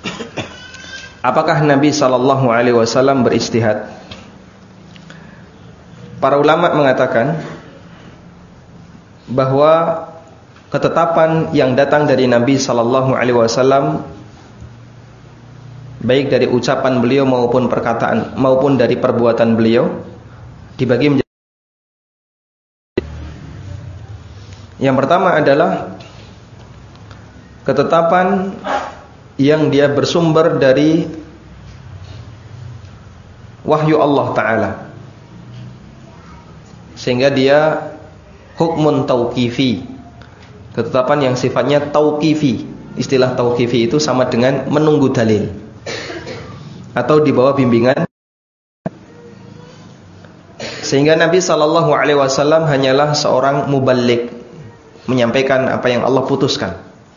Apakah Nabi sallallahu alaihi wasallam beristihad? Para ulama mengatakan bahwa ketetapan yang datang dari Nabi sallallahu alaihi wasallam, baik dari ucapan beliau maupun perkataan maupun dari perbuatan beliau, dibagi menjadi. Yang pertama adalah ketetapan yang dia bersumber dari wahyu Allah Ta'ala, sehingga dia hukmun tauqifi, ketetapan yang sifatnya tauqifi. Istilah tauqifi itu sama dengan menunggu dalil atau di bawah bimbingan. Sehingga Nabi sallallahu alaihi wasallam hanyalah seorang muballigh, menyampaikan apa yang Allah putuskan.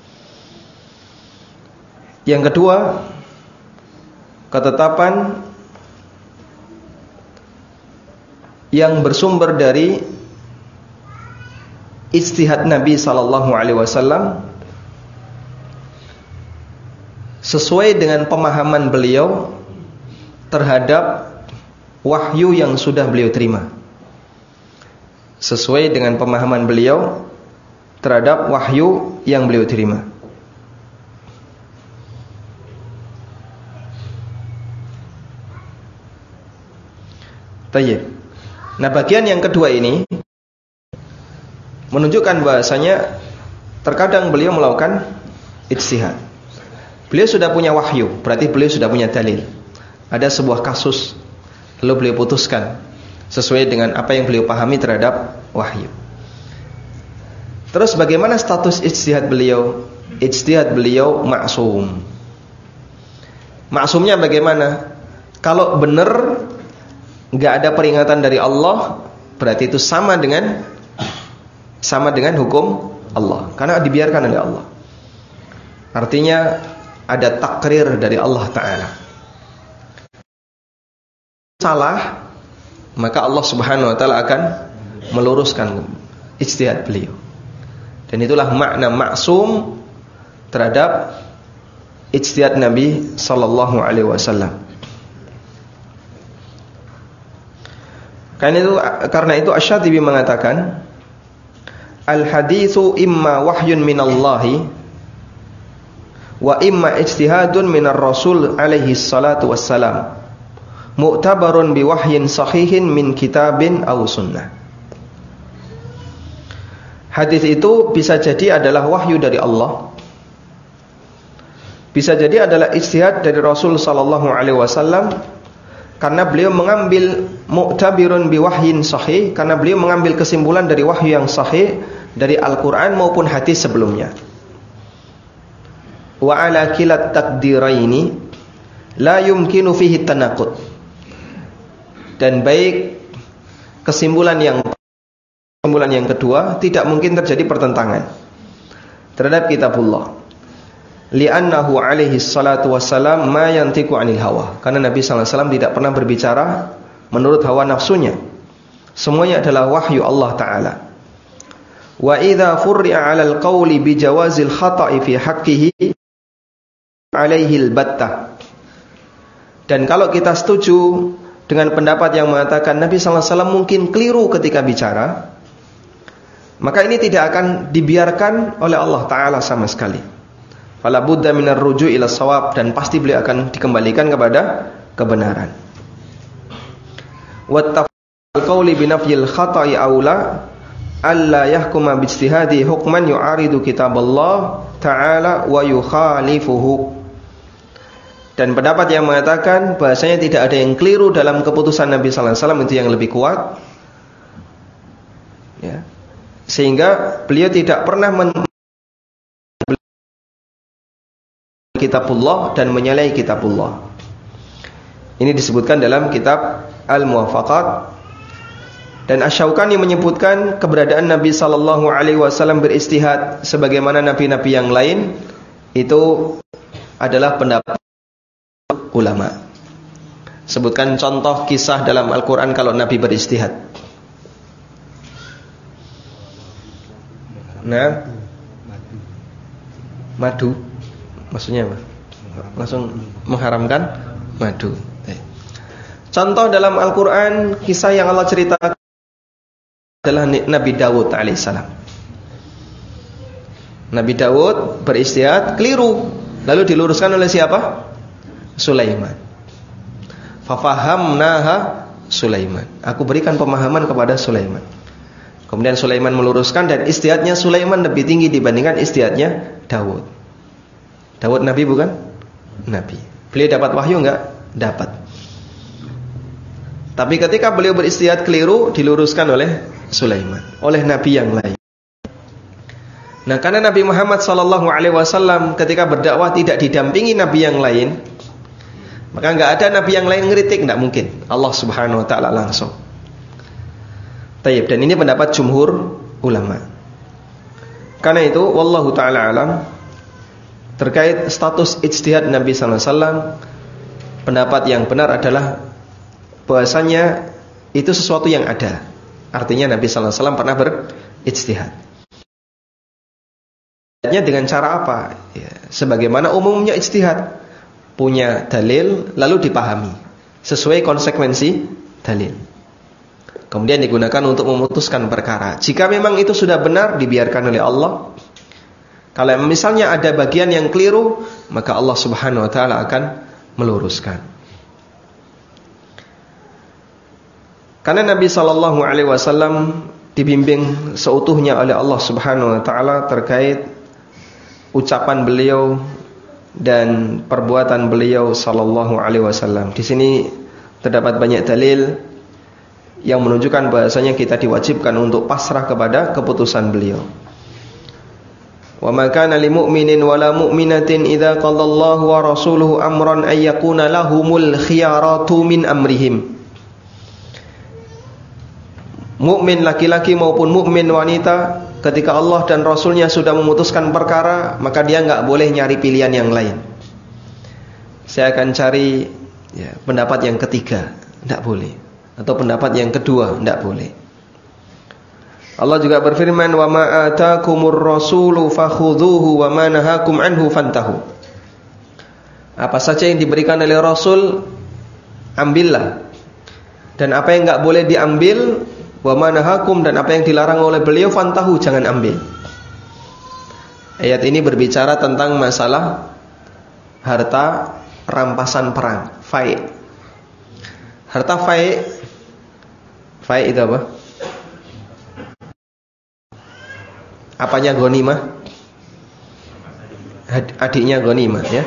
Yang kedua, ketetapan yang bersumber dari ijtihad Nabi sallallahu alaihi wasallam sesuai dengan pemahaman beliau terhadap wahyu yang sudah beliau terima. Sesuai dengan pemahaman beliau terhadap wahyu yang beliau terima. Tayyib. Nah, bagian yang kedua ini menunjukkan bahasanya terkadang beliau melakukan ijtihad. Beliau sudah punya wahyu, berarti beliau sudah punya dalil. Ada sebuah kasus, lalu beliau putuskan sesuai dengan apa yang beliau pahami terhadap wahyu. Terus bagaimana status ijtihad beliau? Ijtihad beliau maksum. Maksumnya bagaimana? Kalau benar enggak ada peringatan dari Allah, berarti itu sama dengan sama dengan hukum Allah, karena dibiarkan oleh Allah. Artinya ada takrir dari Allah Ta'ala. Salah, maka Allah Subhanahu wa taala akan meluruskan ijtihad beliau. Dan itulah makna maksum terhadap ijtihad Nabi sallallahu alaihi wasallam. Karena itu karena itu Asy-Syatibi mengatakan, al-haditsu imma wahyun minallahi wa imma ijtihadun minar rasul alaihi salatu wassalam, mu'tabarun biwahyin sahihin min kitabin aw sunnah. Hadis itu bisa jadi adalah wahyu dari Allah, bisa jadi adalah ijtihad dari Rasul sallallahu alaihi wasallam, karena beliau mengambil mu'tabirun biwahyin sahih, karena beliau mengambil kesimpulan dari wahyu yang sahih dari Al-Qur'an maupun hadis sebelumnya. Wa ala kilat takdiraini la yumkinu fihi tanaqud. Dan baik kesimpulan yang kesimpulan yang kedua tidak mungkin terjadi pertentangan terhadap kitabullah. Li'annahu alaihi salatu wassalam ma yantiqu 'anil hawa. Karena Nabi sallallahu alaihi wasallam tidak pernah berbicara menurut hawa nafsunya. Semuanya adalah wahyu Allah Ta'ala. Wa idza furri'a 'alal qawli bi jawazil khata'i fi haqqihi 'alaihi al-battah. Dan kalau kita setuju dengan pendapat yang mengatakan Nabi sallallahu alaihi wasallam mungkin keliru ketika bicara, maka ini tidak akan dibiarkan oleh Allah Ta'ala sama sekali. Fala budda minar ruju' ila shawab, dan pasti beliau akan dikembalikan kepada kebenaran. Wa tafsirul qawli bi nafyil khata'i aula alla yahkuma bi ijtihadi hukman yu'aridu kitaballah ta'ala wa yukhalifuhu. Dan pendapat yang mengatakan bahasanya tidak ada yang keliru dalam keputusan Nabi sallallahu alaihi wasallam itu yang lebih kuat. Ya. Sehingga beliau tidak pernah men- kitabullah dan menyalahi kitabullah. Ini disebutkan dalam kitab Al-Muwafaqat. Dan Asy-Syaukani menyebutkan keberadaan Nabi sallallahu alaihi wasallam beristihad sebagaimana nabi-nabi yang lain itu adalah pendapat ulama. Sebutkan contoh kisah dalam Al-Quran kalau Nabi beristihad. Nah, madu maksudnya apa? Langsung mengharamkan madu. Contoh dalam Al-Quran kisah yang Allah ceritakan adalah Nabi Dawud alaihissalam. Nabi Dawud beristihad keliru, lalu diluruskan oleh siapa? Sulaiman. Fafahamnaha Sulaiman. Aku berikan pemahaman kepada Sulaiman. Kemudian Sulaiman meluruskan, dan istihadnya Sulaiman lebih tinggi dibandingkan istihadnya Dawud. Dawud Nabi bukan? Nabi. Beliau dapat wahyu enggak? Dapat. Tapi ketika beliau beristihad keliru, diluruskan oleh Sulaiman, oleh Nabi yang lain. Nah, karena Nabi Muhammad sallallahu alaihi wasallam ketika berdakwah tidak didampingi Nabi yang lain, maka enggak ada Nabi yang lain ngeritik, enggak mungkin. Allah Subhanahu wa taala langsung. Tayyib, dan ini pendapat jumhur ulama. Karena itu wallahu taala alam, terkait status ijtihad Nabi sallallahu alaihi wasallam, pendapat yang benar adalah bahwasanya itu sesuatu yang ada. Artinya Nabi sallallahu alaihi wasallam pernah berijtihad. Dengan cara apa? Ya, sebagaimana umumnya ijtihad, punya dalil lalu dipahami sesuai konsekuensi dalil, kemudian digunakan untuk memutuskan perkara. Jika memang itu sudah benar, dibiarkan oleh Allah. Kalau misalnya ada bagian yang keliru, maka Allah Subhanahu wa taala akan meluruskan. Karena Nabi sallallahu alaihi wasallam dibimbing seutuhnya oleh Allah Subhanahu wa taala terkait ucapan beliau dan perbuatan beliau sallallahu alaihi wasallam. Di sini terdapat banyak dalil yang menunjukkan bahasanya kita diwajibkan untuk pasrah kepada keputusan beliau. Wa ma kana lil mu'minin wala mu'minatin idza qadallahu wa rasuluhu amran ay yakuna lahumul khiyaratu min amrihim. Mukmin laki-laki maupun mukmin wanita, ketika Allah dan Rasulnya sudah memutuskan perkara, maka dia enggak boleh nyari pilihan yang lain. Saya akan cari ya, pendapat yang ketiga, enggak boleh. Atau pendapat yang kedua, enggak boleh. Allah juga berfirman, wa ma atakumur rasulu fakhudhuhu wa ma nahakum anhu fantahu. Apa saja yang diberikan oleh Rasul, ambillah. Dan apa yang enggak boleh diambil, wa ma nahakum, dan apa yang dilarang oleh beliau, fantahu, jangan ambil. Ayat ini berbicara tentang masalah harta rampasan perang, fai'. Harta fai', fai' itu apa? Apanya ghanimah? Adiknya ghanimah ya.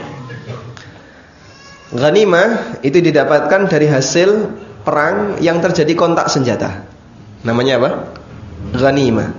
Ghanimah itu didapatkan dari hasil perang yang terjadi kontak senjata. Namanya apa? Ghanimah.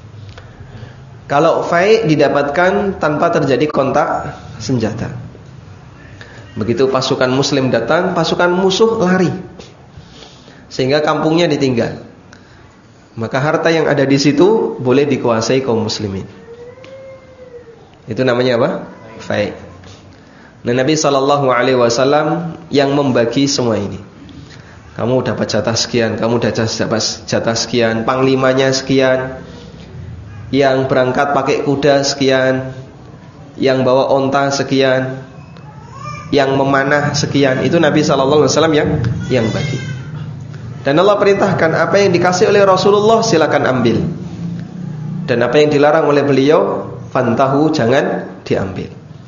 Kalau fai' didapatkan tanpa terjadi kontak senjata. Begitu pasukan muslim datang, pasukan musuh lari, sehingga kampungnya ditinggal. Maka harta yang ada di situ boleh dikuasai kaum muslimin. Itu namanya apa? Fai'. Nah, Nabi sallallahu alaihi wasallam yang membagi semua ini. Kamu dapat jatah sekian, kamu dapat jatah sekian, panglimanya sekian, yang berangkat pakai kuda sekian, yang bawa onta sekian, yang memanah sekian. Itu Nabi sallallahu alaihi wasallam yang yang bagi. Dan Allah perintahkan apa yang dikasih oleh Rasulullah silakan ambil, dan apa yang dilarang oleh beliau fantahu, jangan diambil.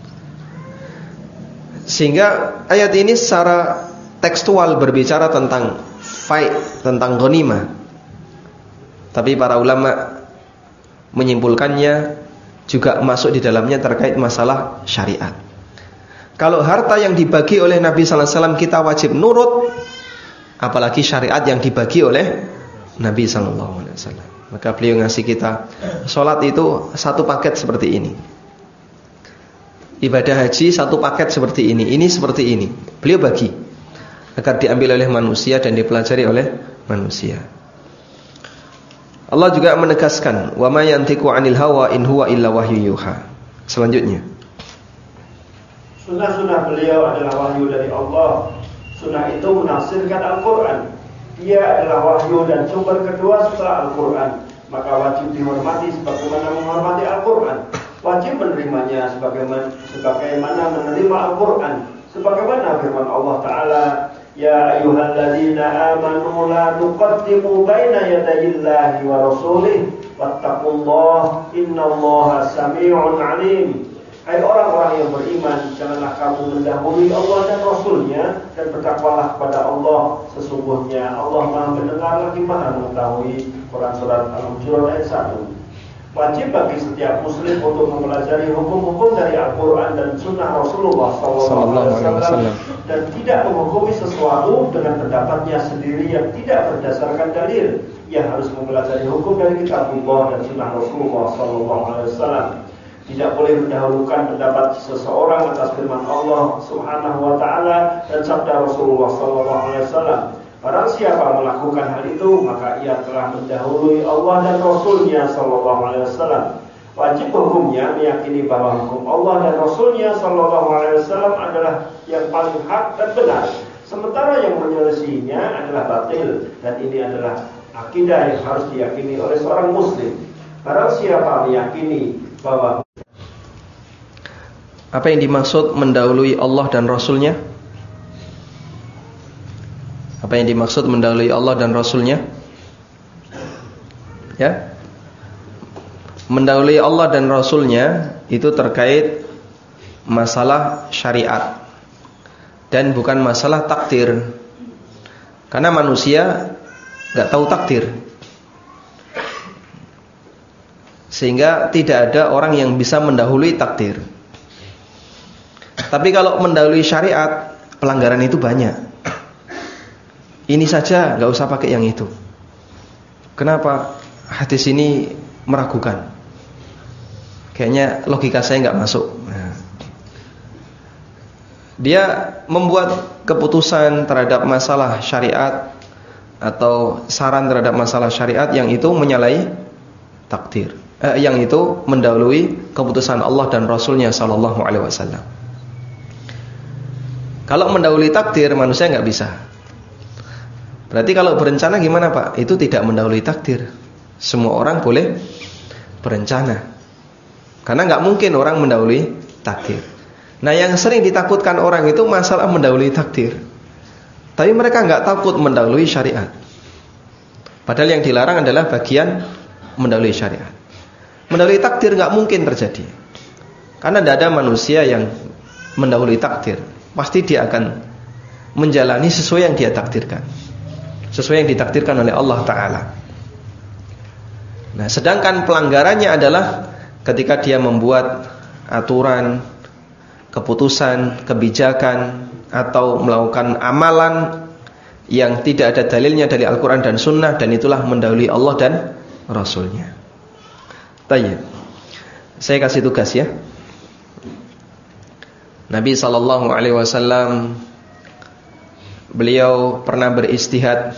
Sehingga ayat ini secara tekstual berbicara tentang fai', tentang ghanimah. Tapi para ulama menyimpulkannya juga masuk di dalamnya terkait masalah syariat. Kalau harta yang dibagi oleh Nabi sallallahu alaihi wasallam kita wajib nurut, apalagi syariat yang dibagi oleh Nabi sallallahu alaihi wasallam. Maka beliau ngasih kita salat itu satu paket seperti ini. Ibadah haji satu paket seperti ini, ini seperti ini. Beliau bagi agar diambil oleh manusia dan dipelajari oleh manusia. Allah juga menegaskan, wa ma yantiqu 'anil hawa in huwa illa wahyu yuha. Selanjutnya, sunnah-sunnah beliau adalah wahyu dari Allah. Sunnah itu menafsirkan Al-Quran. Dia adalah wahyu dan sumber kedua setelah Al-Quran. Maka wajib dihormati sebagaimana menghormati Al-Quran. Wajib menerimanya sebagaimana, sebagaimana menerima Al-Quran. Sebagaimana firman Allah Ta'ala, ya ayyuhalladzina amanu la tuqaddimu baina yadayillahi wa rasulih wattaqullaha innallaha sami'un alim. Hai orang-orang yang beriman, janganlah kamu mendahului Allah dan Rasulnya, dan bertakwalah kepada Allah. Sesungguhnya Allah Maha mendengar lagi Maha mengetahui. Quran surat Al-Hujurat ayat satu. Wajib bagi setiap muslim untuk mempelajari hukum-hukum dari Al-Quran dan Sunnah Rasulullah sallallahu alaihi wasallam, dan tidak menghukumi sesuatu dengan pendapatnya sendiri yang tidak berdasarkan dalil. Ia harus mempelajari hukum dari Kitabullah dan Sunnah Rasulullah sallallahu alaihi wasallam. Tidak boleh mendahulukan pendapat seseorang atas firman Allah Subhanahu wa taala dan sabda Rasulullah sallallahu alaihi wasallam. Barang siapa melakukan hal itu, maka ia telah mendahului Allah dan Rasulnya Sallallahu Alaihi Wasallam. Wajib hukumnya meyakini bahwa hukum Allah dan Rasulnya Sallallahu Alaihi Wasallam adalah yang paling hak dan benar, sementara yang menyelisihinya adalah batil. Dan ini adalah akidah yang harus diyakini oleh seorang Muslim. Barang siapa meyakini bahwa apa yang dimaksud mendahului Allah dan Rasulnya? Apa yang dimaksud mendahului Allah dan Rasulnya? Ya, mendahului Allah dan Rasulnya itu terkait masalah syariat dan bukan masalah takdir. Karena manusia gak tahu takdir, sehingga tidak ada orang yang bisa mendahului takdir. Tapi kalau mendahului syariat, pelanggaran itu banyak. Ini saja gak usah pakai yang itu. Kenapa? Hadis ini meragukan. Kayaknya logika saya gak masuk. Nah, dia membuat keputusan terhadap masalah syariat atau saran terhadap masalah syariat yang itu menyalahi takdir, eh, yang itu mendahului keputusan Allah dan Rasulnya Sallallahu Alaihi Wasallam. Kalau mendahului takdir, manusia nggak bisa. Berarti kalau berencana gimana Pak? Itu tidak mendahului takdir. Semua orang boleh berencana, karena nggak mungkin orang mendahului takdir. Nah, yang sering ditakutkan orang itu masalah mendahului takdir, tapi mereka nggak takut mendahului syariat. Padahal yang dilarang adalah bagian mendahului syariat. Mendahului takdir nggak mungkin terjadi, karena tidak ada manusia yang mendahului takdir. Pasti dia akan menjalani sesuai yang dia takdirkan, sesuai yang ditakdirkan oleh Allah Ta'ala. Nah, sedangkan pelanggarannya adalah ketika dia membuat aturan, keputusan, kebijakan, atau melakukan amalan yang tidak ada dalilnya dari Al-Quran dan Sunnah, dan itulah mendahului Allah dan Rasulnya. Tayyib. Saya kasih tugas ya. Nabi Sallallahu Alaihi Wasallam, beliau pernah beristihad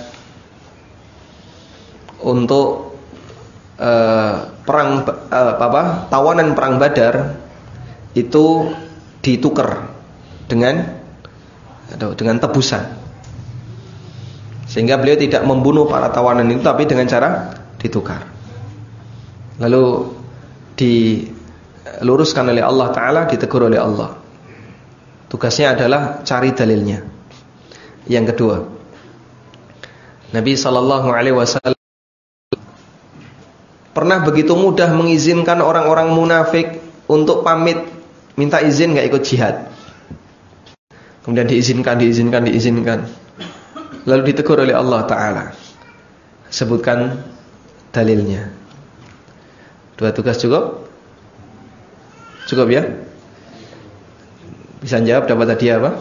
untuk uh, perang uh, apa tawanan perang Badar itu ditukar dengan dengan tebusan, sehingga beliau tidak membunuh para tawanan itu, tapi dengan cara ditukar. Lalu diluruskan oleh Allah Ta'ala, ditegur oleh Allah. Tugasnya adalah cari dalilnya. Yang kedua, Nabi Sallallahu Alaihi Wasallam pernah begitu mudah mengizinkan orang-orang munafik untuk pamit, minta izin gak ikut jihad. Kemudian diizinkan, diizinkan, diizinkan. Lalu ditegur oleh Allah Ta'ala. Sebutkan dalilnya. Dua tugas cukup? Cukup ya? Bisa jawab, dapat hadiah apa?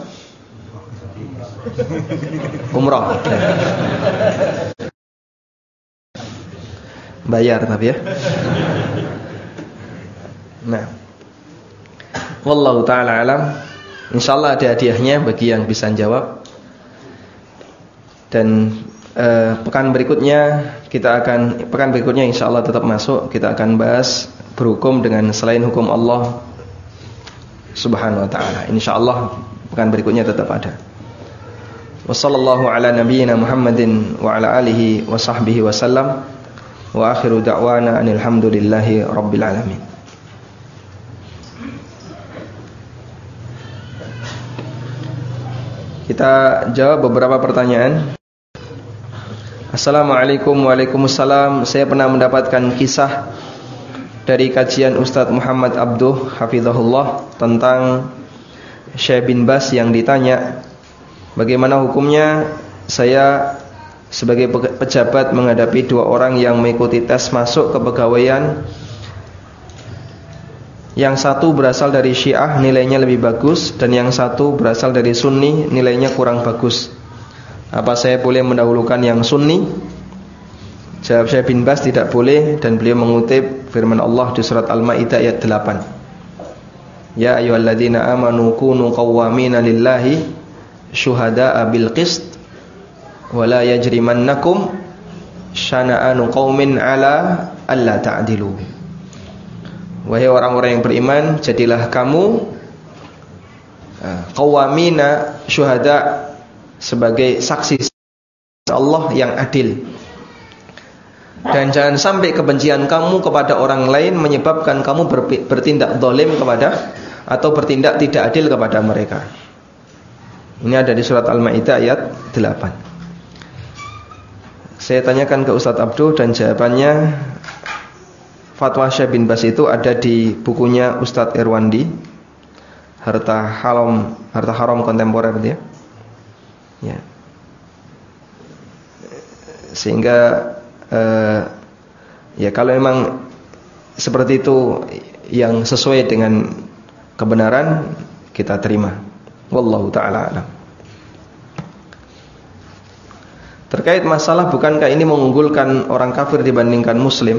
Umrah. Bayar tapi ya. Nah, wallahu ta'ala alam. InsyaAllah ada hadiahnya bagi yang bisa jawab. Dan eh, pekan berikutnya kita akan pekan berikutnya insyaallah tetap masuk, kita akan bahas berhukum dengan selain hukum Allah Subhanahu wa taala. Insyaallah pekan berikutnya tetap ada. Wassallallahu ala nabiyyina Muhammadin wa ala alihi wa sahbihi wasallam. Wa akhiru da'wana anil hamdulillahi rabbil alamin. Kita jawab beberapa pertanyaan. Assalamualaikum. Waalaikumsalam. Saya pernah mendapatkan kisah dari kajian Ustadz Muhammad Abduh hafizahullah tentang Syekh bin Bas yang ditanya bagaimana hukumnya saya sebagai pejabat menghadapi dua orang yang mengikuti tes masuk kepegawaian. Yang satu berasal dari Syiah, nilainya lebih bagus, dan yang satu berasal dari Sunni, nilainya kurang bagus. Apa saya boleh mendahulukan yang Sunni? Jawab Syekh bin Bas, tidak boleh, dan beliau mengutip firman Allah di surat Al-Maidah ayat delapan. Ya ayyuhalladzina amanu kunu qawwamina lillahi syuhada'a bil qist wala yajrimannakum syana'anu qaumin ala alla ta'dilu. Wahai orang-orang yang beriman, jadilah kamu qawamina syuhada, sebagai saksi Allah yang adil. Dan jangan sampai kebencian kamu kepada orang lain menyebabkan kamu bertindak zalim kepada atau bertindak tidak adil kepada mereka. Ini ada di surat Al-Maidah ayat delapan. Saya tanyakan ke Ustadz Abdul dan jawabannya, fatwa Syekh bin Baz itu ada di bukunya Ustadz Irwandi, Harta Haram, Harta Haram Kontemporer dia. Ya. Sehingga eh, ya kalau memang seperti itu yang sesuai dengan kebenaran, kita terima. Wallahu ta'ala a'lam. Terkait masalah bukankah ini mengunggulkan orang kafir dibandingkan muslim?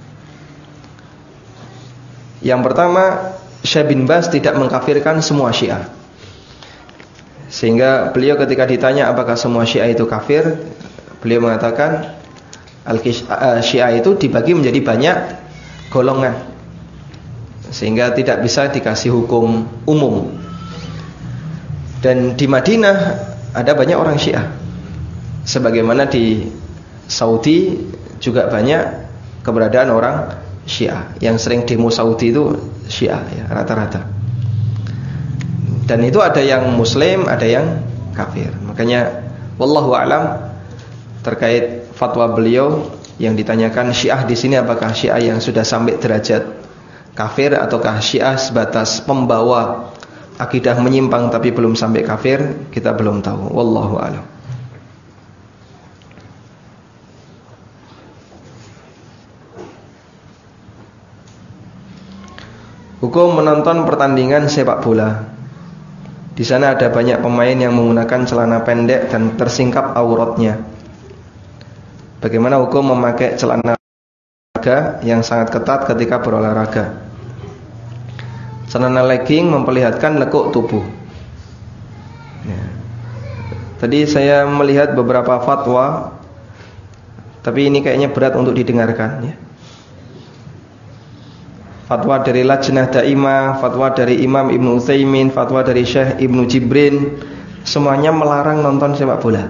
Yang pertama, Syekh bin Baz tidak mengkafirkan semua Syiah. Sehingga beliau ketika ditanya apakah semua Syiah itu kafir, beliau mengatakan Syiah itu dibagi menjadi banyak golongan, sehingga tidak bisa dikasih hukum umum. Dan di Madinah ada banyak orang Syiah, sebagaimana di Saudi juga banyak keberadaan orang Syiah. Yang sering demo Saudi itu Syiah ya, rata-rata. Dan itu ada yang muslim, ada yang kafir. Makanya wallahu a'lam terkait fatwa beliau yang ditanyakan Syiah di sini, apakah Syiah yang sudah sampai derajat kafir ataukah Syiah sebatas pembawa akidah menyimpang tapi belum sampai kafir, kita belum tahu. Wallahu a'lam. Hukum menonton pertandingan sepak bola. Di sana ada banyak pemain yang menggunakan celana pendek dan tersingkap auratnya. Bagaimana hukum memakai celana olahraga yang sangat ketat ketika berolahraga? Celana legging memperlihatkan lekuk tubuh. Ya. Tadi saya melihat beberapa fatwa, tapi ini kayaknya berat untuk didengarkan ya. Fatwa dari Lajnah Daimah, fatwa dari Imam Ibnu Utsaimin, fatwa dari Syekh Ibnu Jibrin, semuanya melarang nonton sepak bola.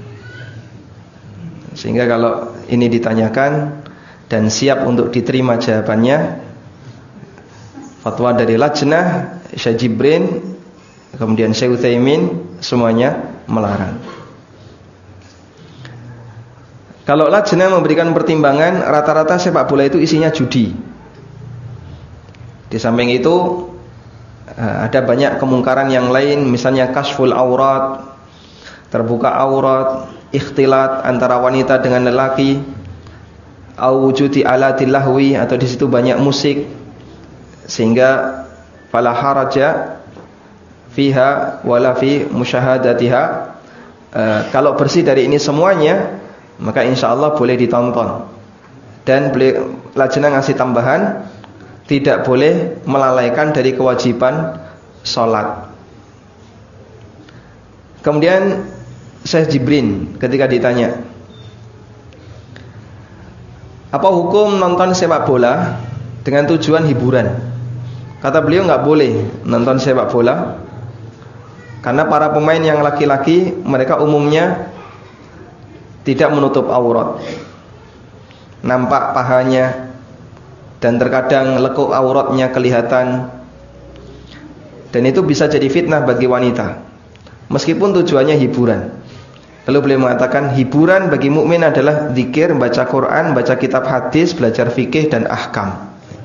Sehingga kalau ini ditanyakan dan siap untuk diterima jawabannya, fatwa dari Lajnah, Syekh Jibrin, kemudian Syekh Utsaimin, semuanya melarang. Kalau Lajnah memberikan pertimbangan, rata-rata sepak bola itu isinya judi. Di samping itu ada banyak kemungkaran yang lain, misalnya kasful aurat, terbuka aurat, ikhtilat antara wanita dengan lelaki, au wujudi alatil lahwi, atau di situ banyak musik, sehingga fala haraja fiha wala fi musyahadatiha. E, kalau bersih dari ini semuanya, maka insyaallah boleh ditonton. Dan boleh, Lajnah ngasih tambahan, tidak boleh melalaikan dari kewajiban sholat. Kemudian Syekh Jibrin ketika ditanya, apa hukum nonton sepak bola dengan tujuan hiburan? Kata beliau, nggak boleh nonton sepak bola, karena para pemain yang laki-laki mereka umumnya tidak menutup aurat, nampak pahanya, dan terkadang lekuk auratnya kelihatan. Dan itu bisa jadi fitnah bagi wanita, meskipun tujuannya hiburan. Lalu beliau mengatakan, hiburan bagi mukmin adalah zikir, baca Quran, baca kitab hadis, belajar fikih dan ahkam.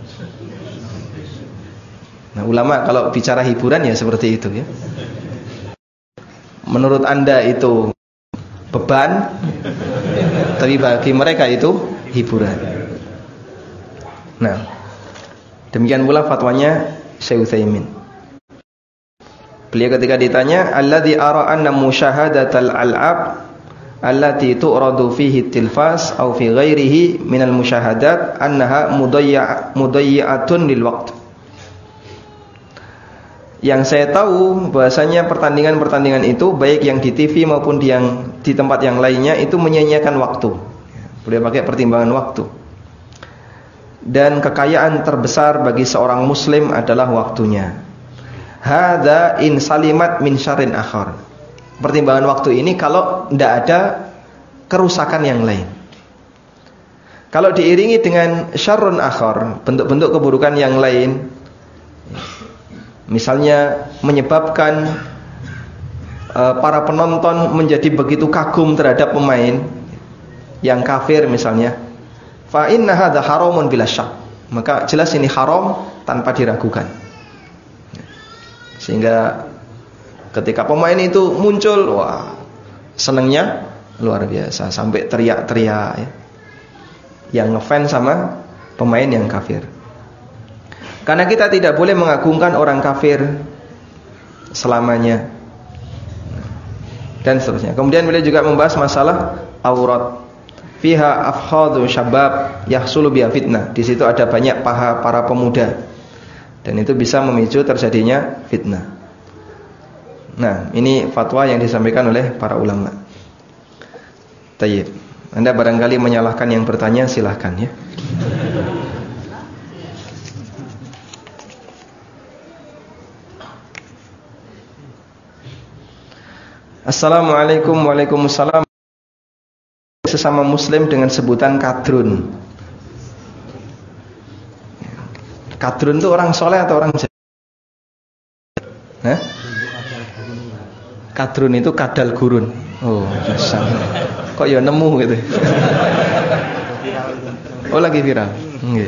Nah, ulama kalau bicara hiburan ya seperti itu ya. Menurut Anda itu beban, tapi bagi mereka itu hiburan. Nah, demikian pula fatwanya Syekh Utsaimin. Beliau ketika ditanya, alladzi ara anna musyahadatal al'ab allati tu'radu fihi tilfas aw fi ghairihi minal musyahadat annaha mudayya' mudayyi'atun lil waqt. Yang saya tahu bahasanya pertandingan-pertandingan itu baik yang di T V maupun di yang di tempat yang lainnya itu menyia-nyiakan waktu. Boleh pakai pertimbangan waktu. Dan kekayaan terbesar bagi seorang muslim adalah waktunya. Hadza in salimat min syarrin akhar. Pertimbangan waktu ini kalau tidak ada kerusakan yang lain. Kalau diiringi dengan syarrun akhar, bentuk-bentuk keburukan yang lain, misalnya menyebabkan uh, para penonton menjadi begitu kagum terhadap pemain yang kafir misalnya, fa inna hadza haramun bila syak, maka jelas ini haram tanpa diragukan. Sehingga ketika pemain itu muncul, wah, senangnya luar biasa sampai teriak-teriak ya. Yang ngefans sama pemain yang kafir. Karena kita tidak boleh mengagungkan orang kafir selamanya. Dan seterusnya. Kemudian beliau juga membahas masalah aurat. Fiha afkhadhu syabab yahsulu biha fitnah. Di situ ada banyak paha para pemuda. Dan itu bisa memicu terjadinya fitnah. Nah, ini fatwa yang disampaikan oleh para ulama. Tayyib. Anda barangkali menyalahkan yang bertanya, silahkan ya. Assalamualaikum. Waalaikumsalam. Sesama muslim dengan sebutan kadrun. Kadrun itu orang soleh atau orang jahat? Hah? Kadrun itu kadal gurun. Oh, dasar. Kok ya nemu gitu. Oh, lagi viral. Nggih.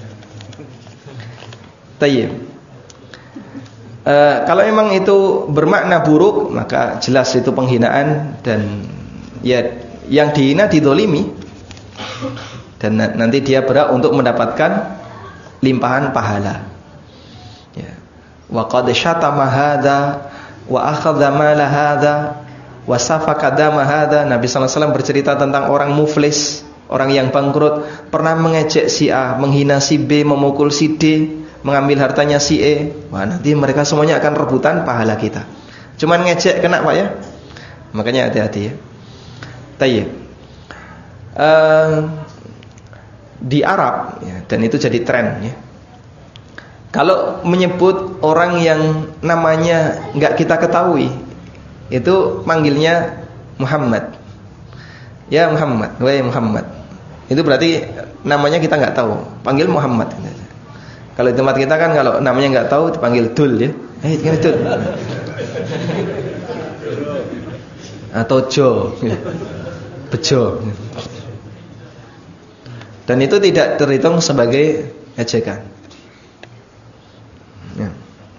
Tayyib. Uh, kalau memang itu bermakna buruk, maka jelas itu penghinaan dan ya yang dihina didolimi, dan nanti dia berhak untuk mendapatkan limpahan pahala. Ya. Wa qad syatama hadza wa akhadha mala hadza wa safaka dama hadza. Nabi sallallahu alaihi wasallam bercerita tentang orang muflis, orang yang bangkrut, pernah mengejek si A, menghina si B, memukul si D, mengambil hartanya si E. Wah, nanti mereka semuanya akan rebutan pahala kita. Cuman ngejek kena, Pak ya. Makanya hati-hati ya. Tayyib. Uh, di Arab ya, dan itu jadi tren ya. Kalau menyebut orang yang namanya enggak kita ketahui, itu manggilnya Muhammad. Ya Muhammad, wahai Muhammad. Itu berarti namanya kita enggak tahu, panggil Muhammad. Kalau di tempat kita kan kalau namanya enggak tahu dipanggil Dul ya. Eh, ini Dul. Atau Jo. Bejo. Dan itu tidak terhitung sebagai ejekan. Ya.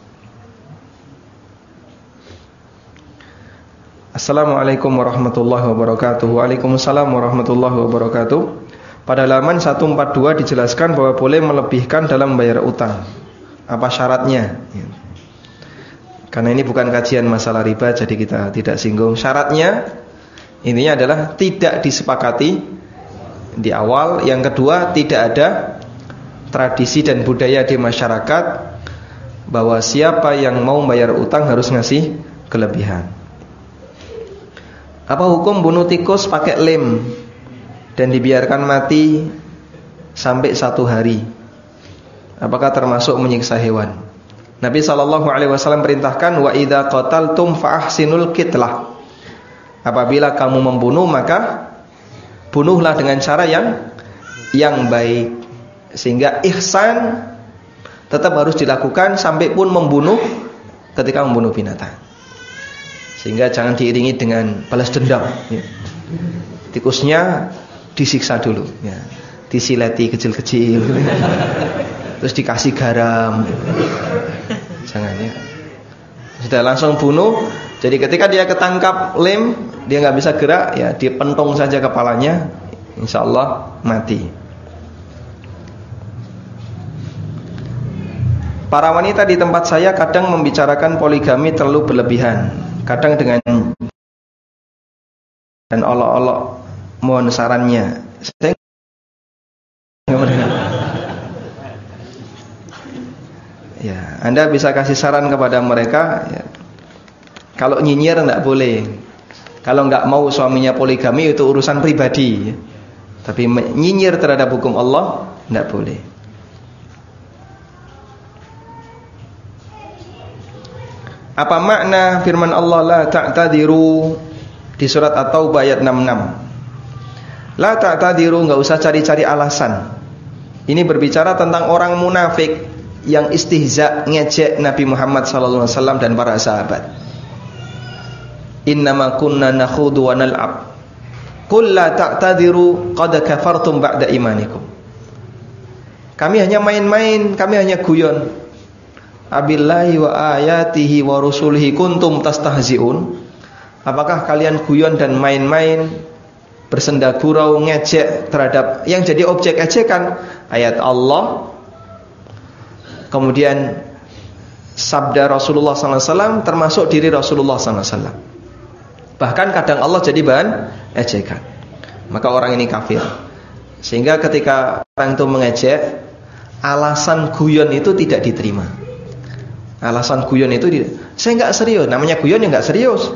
Assalamualaikum warahmatullahi wabarakatuh. Waalaikumsalam warahmatullahi wabarakatuh. Pada halaman seratus empat puluh dua dijelaskan bahwa boleh melebihkan dalam membayar utang. Apa syaratnya? Ya. Karena ini bukan kajian masalah riba, jadi kita tidak singgung. Syaratnya intinya adalah tidak disepakati di awal. Yang kedua, tidak ada tradisi dan budaya di masyarakat bahwa siapa yang mau bayar utang harus ngasih kelebihan. Apa hukum bunuh tikus pakai lem dan dibiarkan mati sampai satu hari? Apakah termasuk menyiksa hewan? Nabi shallallahu alaihi wasallam perintahkan, wa idza qataltum fa ahsinul qitlah. Apabila kamu membunuh, maka bunuhlah dengan cara yang yang baik. Sehingga ihsan tetap harus dilakukan sampai pun membunuh ketika membunuh binatang. Sehingga jangan diiringi dengan balas dendam ya. Tikusnya disiksa dulu ya. Disileti kecil-kecil terus dikasih garam. Jangan ya. Sudah langsung bunuh. Jadi ketika dia ketangkap lem, dia nggak bisa gerak, ya dipentung saja kepalanya, insya Allah mati. Para wanita di tempat saya kadang membicarakan poligami terlalu berlebihan, kadang dengan dan olok-olok, mohon sarannya. Saya Ya, Anda bisa kasih saran kepada mereka, ya, kalau nyinyir enggak boleh. Kalau enggak mau suaminya poligami itu urusan pribadi, ya. Tapi nyinyir terhadap hukum Allah enggak boleh. Apa makna firman Allah la ta'tadiru di surat At-Taubah ayat enam puluh enam? La ta'tadiru, enggak usah cari-cari alasan. Ini berbicara tentang orang munafik yang istihza, ngejek Nabi Muhammad sallallahu alaihi wasallam dan para sahabat. Innama kunna nakhudu wa nal'ab. Qul la ta'tadiru qad kafartum ba'da imanikum. Kami hanya main-main, kami hanya guyon. Abillahi wa ayatihi wa rusulihi kuntum tastahzi'un. Apakah kalian guyon dan main-main, bersenda gurau, ngejek terhadap yang jadi objek ejekan ayat Allah, kemudian sabda Rasulullah sallallahu alaihi wasallam, termasuk diri Rasulullah sallallahu alaihi wasallam. Bahkan kadang Allah jadi bahan ejekan. Maka orang ini kafir. Sehingga ketika orang itu mengejek, alasan guyon itu tidak diterima. Alasan guyon itu tidak. Saya enggak serius, namanya guyon ya enggak serius.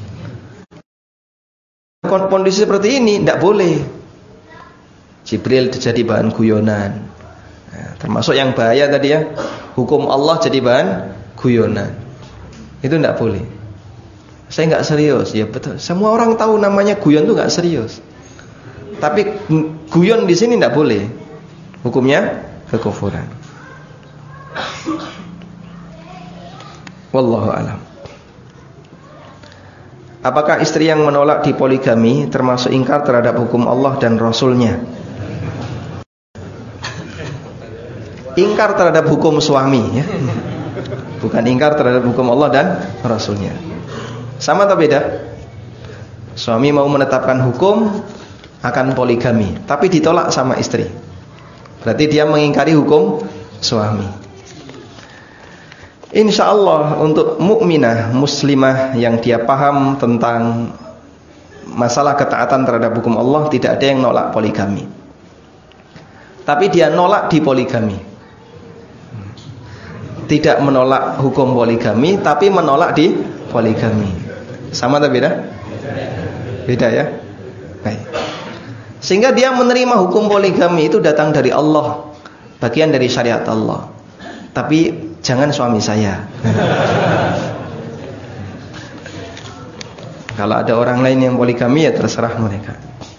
Kondisi seperti ini tidak boleh. Jibril jadi bahan guyonan. Nah, termasuk yang bahaya tadi ya, hukum Allah jadi bahan guyonan. Itu tidak boleh. Saya nggak serius, ya betul. Semua orang tahu namanya guyon itu nggak serius. Tapi guyon di sini tidak boleh. Hukumnya kekufuran. Wallahu a'lam. Apakah istri yang menolak dipoligami termasuk ingkar terhadap hukum Allah dan Rasulnya? Ingkar terhadap hukum suami, ya. Bukan ingkar terhadap hukum Allah dan Rasulnya. Sama atau beda? Suami mau menetapkan hukum akan poligami, tapi ditolak sama istri. Berarti dia mengingkari hukum suami. Insya Allah untuk mukminah muslimah yang dia paham tentang masalah ketaatan terhadap hukum Allah, tidak ada yang nolak poligami. Tapi dia nolak dipoligami. Tidak menolak hukum poligami, tapi menolak di poligami. Sama atau beda? Beda ya. Baik. Sehingga dia menerima hukum poligami itu datang dari Allah, bagian dari syariat Allah. Tapi jangan suami saya. Kalau ada orang lain yang poligami ya terserah mereka.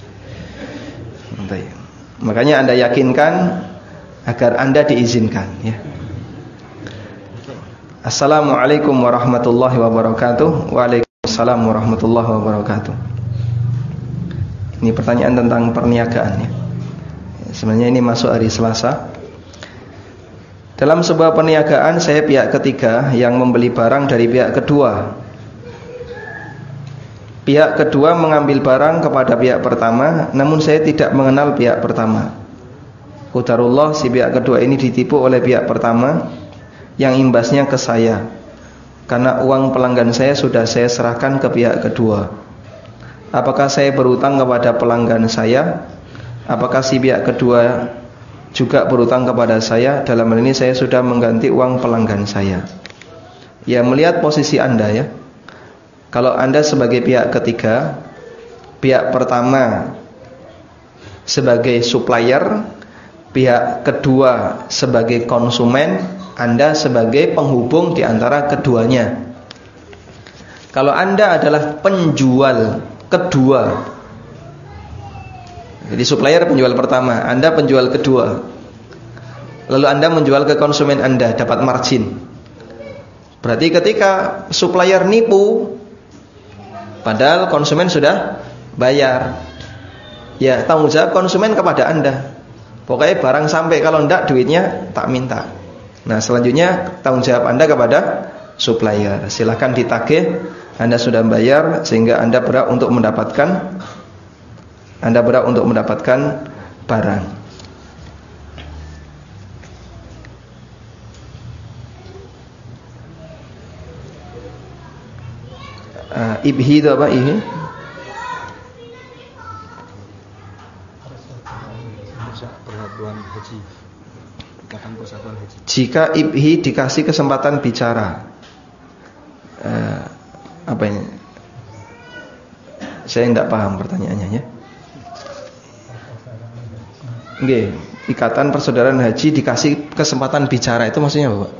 Makanya Anda yakinkan agar Anda diizinkan, ya. Assalamualaikum warahmatullahi wabarakatuh. Waalaikumsalam warahmatullahi wabarakatuh. Ini pertanyaan tentang perniagaan, ya. Sebenarnya ini masuk hari Selasa. Dalam sebuah perniagaan saya pihak ketiga yang membeli barang dari pihak kedua. Pihak kedua mengambil barang kepada pihak pertama, namun saya tidak mengenal pihak pertama. Qadarullah si pihak kedua ini ditipu oleh pihak pertama yang imbasnya ke saya. Karena uang pelanggan saya sudah saya serahkan ke pihak kedua. Apakah saya berutang kepada pelanggan saya? Apakah si pihak kedua juga berutang kepada saya? Dalam hal ini saya sudah mengganti uang pelanggan saya. Ya, melihat posisi Anda, ya. Kalau Anda sebagai pihak ketiga, pihak pertama sebagai supplier, pihak kedua sebagai konsumen, Anda sebagai penghubung di antara keduanya. Kalau Anda adalah penjual kedua, jadi supplier penjual pertama, Anda penjual kedua, lalu Anda menjual ke konsumen Anda, dapat margin. Berarti ketika supplier nipu, padahal konsumen sudah bayar, ya tanggung jawab konsumen kepada Anda. Pokoknya barang sampai, kalau enggak duitnya tak minta. Nah selanjutnya tanggung jawab Anda kepada supplier. Silahkan ditagih, Anda sudah bayar, sehingga Anda berhak untuk mendapatkan Anda berhak untuk mendapatkan barang. Uh, ibhi itu apa ini? Perlakuan haji. Jika ibhi dikasih kesempatan bicara, uh, apa ini? Saya tidak paham pertanyaannya ya. Nggih, ikatan persaudaraan haji dikasih kesempatan bicara itu maksudnya apa, Pak?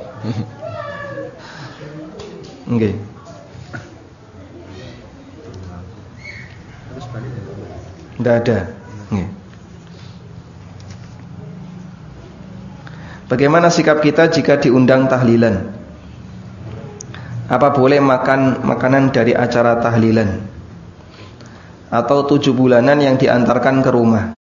Nggih. Tidak ada. Nggih. Bagaimana sikap kita jika diundang tahlilan? Apa boleh makan makanan dari acara tahlilan atau tujuh bulanan yang diantarkan ke rumah?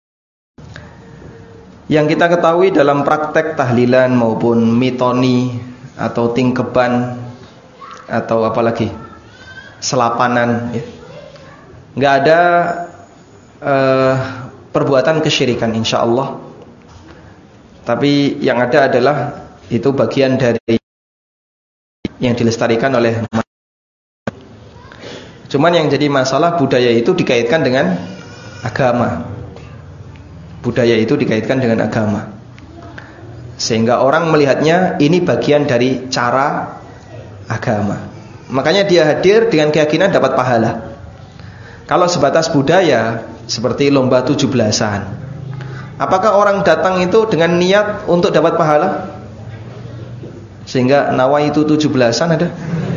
Yang kita ketahui dalam praktek tahlilan maupun mitoni atau tingkeban atau apalagi selapanan, ya, nggak ada uh, perbuatan kesyirikan insya Allah. Tapi yang ada adalah itu bagian dari yang dilestarikan oleh. Cuman yang jadi masalah budaya itu dikaitkan dengan agama. Budaya itu dikaitkan dengan agama, sehingga orang melihatnya ini bagian dari cara agama. Makanya dia hadir dengan keyakinan dapat pahala. Kalau sebatas budaya seperti lomba tujuh belasan, apakah orang datang itu dengan niat untuk dapat pahala? Sehingga nawaitu tujuh belasan ada?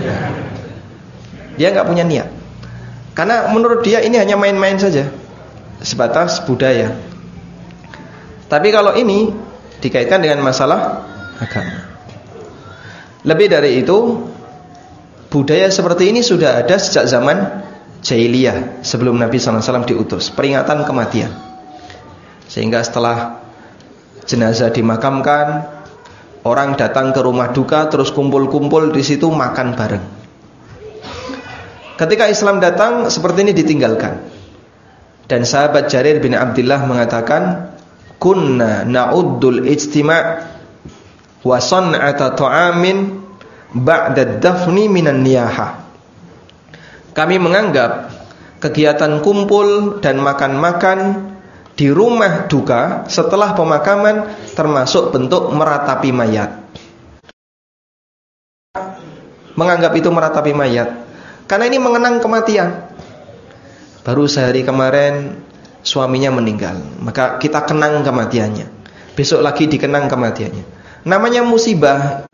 Dia nggak punya niat, karena menurut dia ini hanya main-main saja, sebatas budaya. Tapi kalau ini dikaitkan dengan masalah agama. Lebih dari itu, budaya seperti ini sudah ada sejak zaman jahiliyah, sebelum Nabi sallallahu alaihi wasallam diutus, peringatan kematian. Sehingga setelah jenazah dimakamkan, orang datang ke rumah duka, terus kumpul-kumpul di situ makan bareng. Ketika Islam datang, seperti ini ditinggalkan. Dan sahabat Jarir bin Abdullah mengatakan, kunna na'uddul ijtima' wa san'ata ta'amin ba'da dafni minan niyahah. Kami menganggap kegiatan kumpul dan makan-makan di rumah duka setelah pemakaman termasuk bentuk meratapi mayat. Menganggap itu meratapi mayat, karena ini mengenang kematian. Baru sehari kemarin suaminya meninggal, maka kita kenang kematiannya. Besok lagi dikenang kematiannya. Namanya musibah,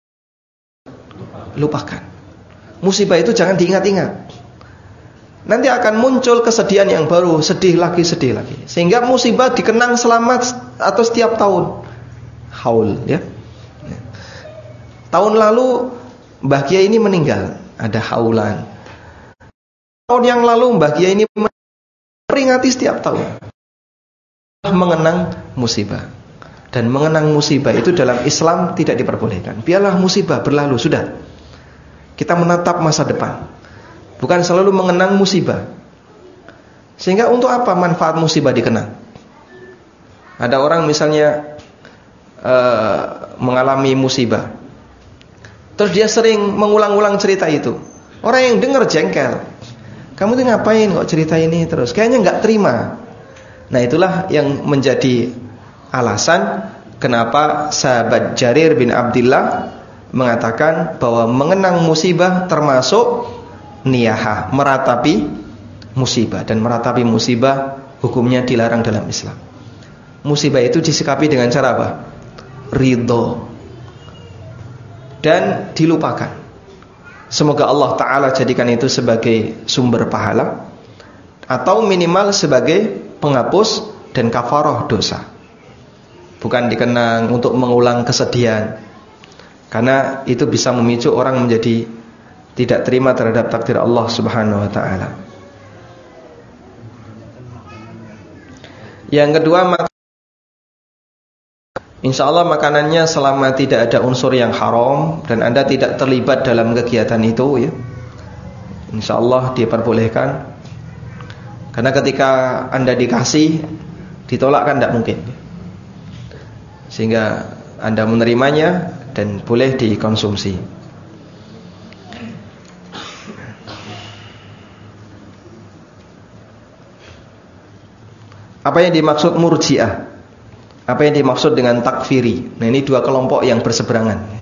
lupakan. Musibah itu jangan diingat-ingat. Nanti akan muncul kesedihan yang baru, sedih lagi, sedih lagi. Sehingga musibah dikenang selamat atau setiap tahun. Haul, ya. Tahun lalu Mbah Kiai ini meninggal, ada haulan. Tahun yang lalu Mbah Kiai ini peringati setiap tahun. Mengenang musibah. Dan mengenang musibah itu dalam Islam tidak diperbolehkan. Biarlah musibah berlalu, sudah. Kita menatap masa depan, bukan selalu mengenang musibah. Sehingga untuk apa manfaat musibah dikenang? Ada orang misalnya uh, mengalami musibah, terus dia sering mengulang-ulang cerita itu. Orang yang dengar jengkel. Kamu tuh ngapain kok cerita ini terus? Kayaknya nggak terima. Nah, itulah yang menjadi alasan kenapa sahabat Jarir bin Abdullah mengatakan bahwa mengenang musibah termasuk niyahah, meratapi musibah. Dan meratapi musibah hukumnya dilarang dalam Islam. Musibah itu disikapi dengan cara apa? Ridho dan dilupakan. Semoga Allah Ta'ala jadikan itu sebagai sumber pahala, atau minimal sebagai penghapus dan kafarah dosa. Bukan dikenang untuk mengulang kesedihan, karena itu bisa memicu orang menjadi tidak terima terhadap takdir Allah Subhanahu wa Ta'ala. Yang kedua, insya Allah makanannya selama tidak ada unsur yang haram dan Anda tidak terlibat dalam kegiatan itu, ya, insya Allah diperbolehkan. Karena ketika Anda dikasih, ditolak kan tidak mungkin. Sehingga Anda menerimanya dan boleh dikonsumsi. Apa yang dimaksud murji'ah? Apa yang dimaksud dengan takfiri? Nah, ini dua kelompok yang berseberangan.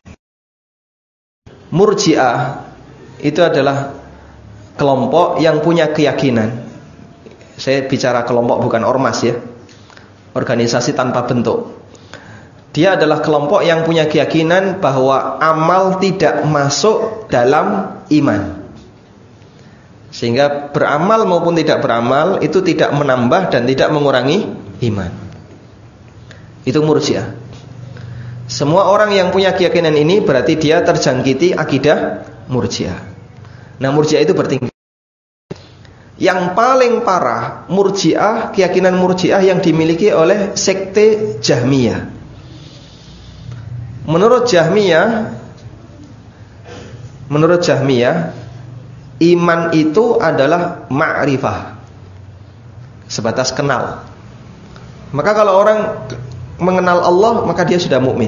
Murji'ah itu adalah kelompok yang punya keyakinan. Saya bicara kelompok bukan ormas ya. Organisasi tanpa bentuk. Dia adalah kelompok yang punya keyakinan bahwa amal tidak masuk dalam iman. Sehingga beramal maupun tidak beramal itu tidak menambah dan tidak mengurangi iman. Itu Murji'ah. Semua orang yang punya keyakinan ini berarti dia terjangkiti akidah Murji'ah. Nah, Murji'ah itu bertingkat. Yang paling parah Murji'ah, keyakinan Murji'ah yang dimiliki oleh sekte Jahmiyah. Menurut Jahmiyah, menurut Jahmiyah, iman itu adalah ma'rifah, sebatas kenal. Maka kalau orang mengenal Allah, maka dia sudah mukmin.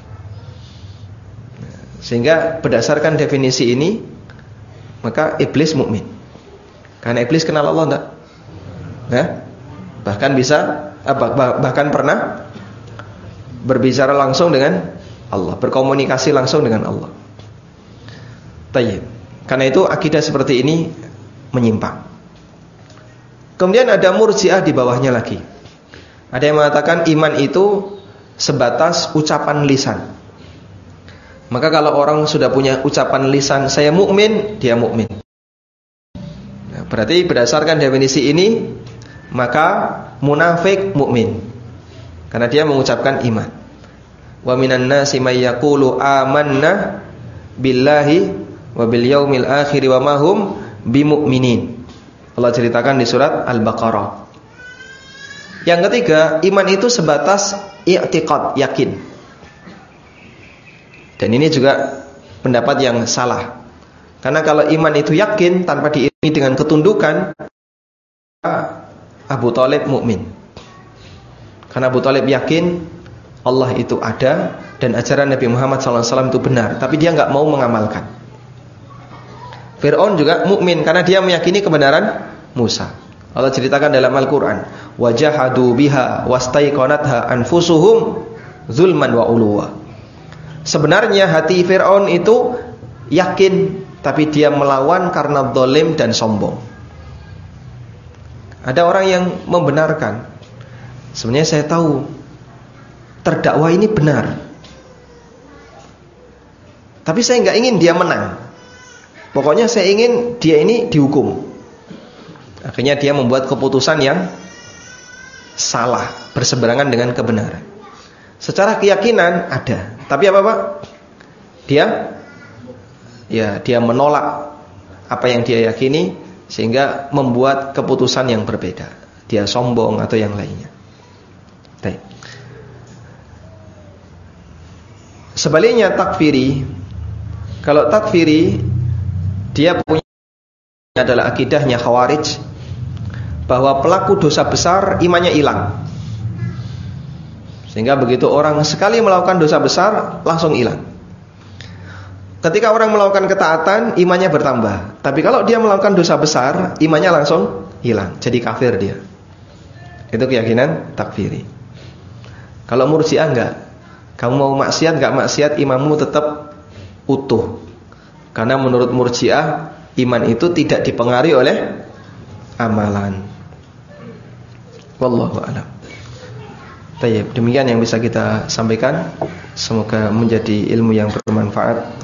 Sehingga berdasarkan definisi ini, maka iblis mukmin. Karena iblis kenal Allah enggak? Ya? Bahkan bisa bahkan pernah berbicara langsung dengan Allah, berkomunikasi langsung dengan Allah. Tayyib. Karena itu akidah seperti ini menyimpang. Kemudian ada Murji'ah di bawahnya lagi. Ada yang mengatakan iman itu sebatas ucapan lisan. Maka kalau orang sudah punya ucapan lisan saya mukmin, dia mukmin. Nah, berarti berdasarkan definisi ini, maka munafik mukmin. Karena dia mengucapkan iman. Wa minan nasi may yaqulu amanna billahi wa bil yaumil akhir wa ma hum bimumin. Allah ceritakan di surat Al-Baqarah. Yang ketiga, iman itu sebatas i'tiqad, yakin. Dan ini juga pendapat yang salah. Karena kalau iman itu yakin tanpa diiringi dengan ketundukan, Abu Thalib mukmin. Karena Abu Thalib yakin Allah itu ada dan ajaran Nabi Muhammad shallallahu alaihi wasallam itu benar, tapi dia nggak mau mengamalkan. Fir'aun juga mukmin karena dia meyakini kebenaran Musa. Allah ceritakan dalam Al-Quran, wajahadu biha wastaiqanatha anfusuhum zulman wa uluwa. Sebenarnya hati Fir'aun itu yakin, tapi dia melawan karena zalim dan sombong. Ada orang yang membenarkan, sebenarnya saya tahu terdakwa ini benar, tapi saya nggak ingin dia menang. Pokoknya saya ingin dia ini dihukum. Akhirnya dia membuat keputusan yang salah, berseberangan dengan kebenaran. Secara keyakinan ada, tapi apa Pak? Dia, ya dia menolak apa yang dia yakini sehingga membuat keputusan yang berbeda. Dia sombong atau yang lainnya. Baik. Sebaliknya takfiri, kalau takfiri dia punya adalah akidahnya Khawarij, bahwa pelaku dosa besar imannya hilang. Sehingga begitu orang sekali melakukan dosa besar langsung hilang. Ketika orang melakukan ketaatan imannya bertambah, tapi kalau dia melakukan dosa besar imannya langsung hilang, jadi kafir dia. Itu keyakinan takfiri. Kalau Murji'ah enggak. Kamu mau maksiat gak maksiat, imanmu tetap utuh. Karena menurut Murji'ah, iman itu tidak dipengaruhi oleh amalan. Wallahu a'lam. Baik, demikian yang bisa kita sampaikan. Semoga menjadi ilmu yang bermanfaat.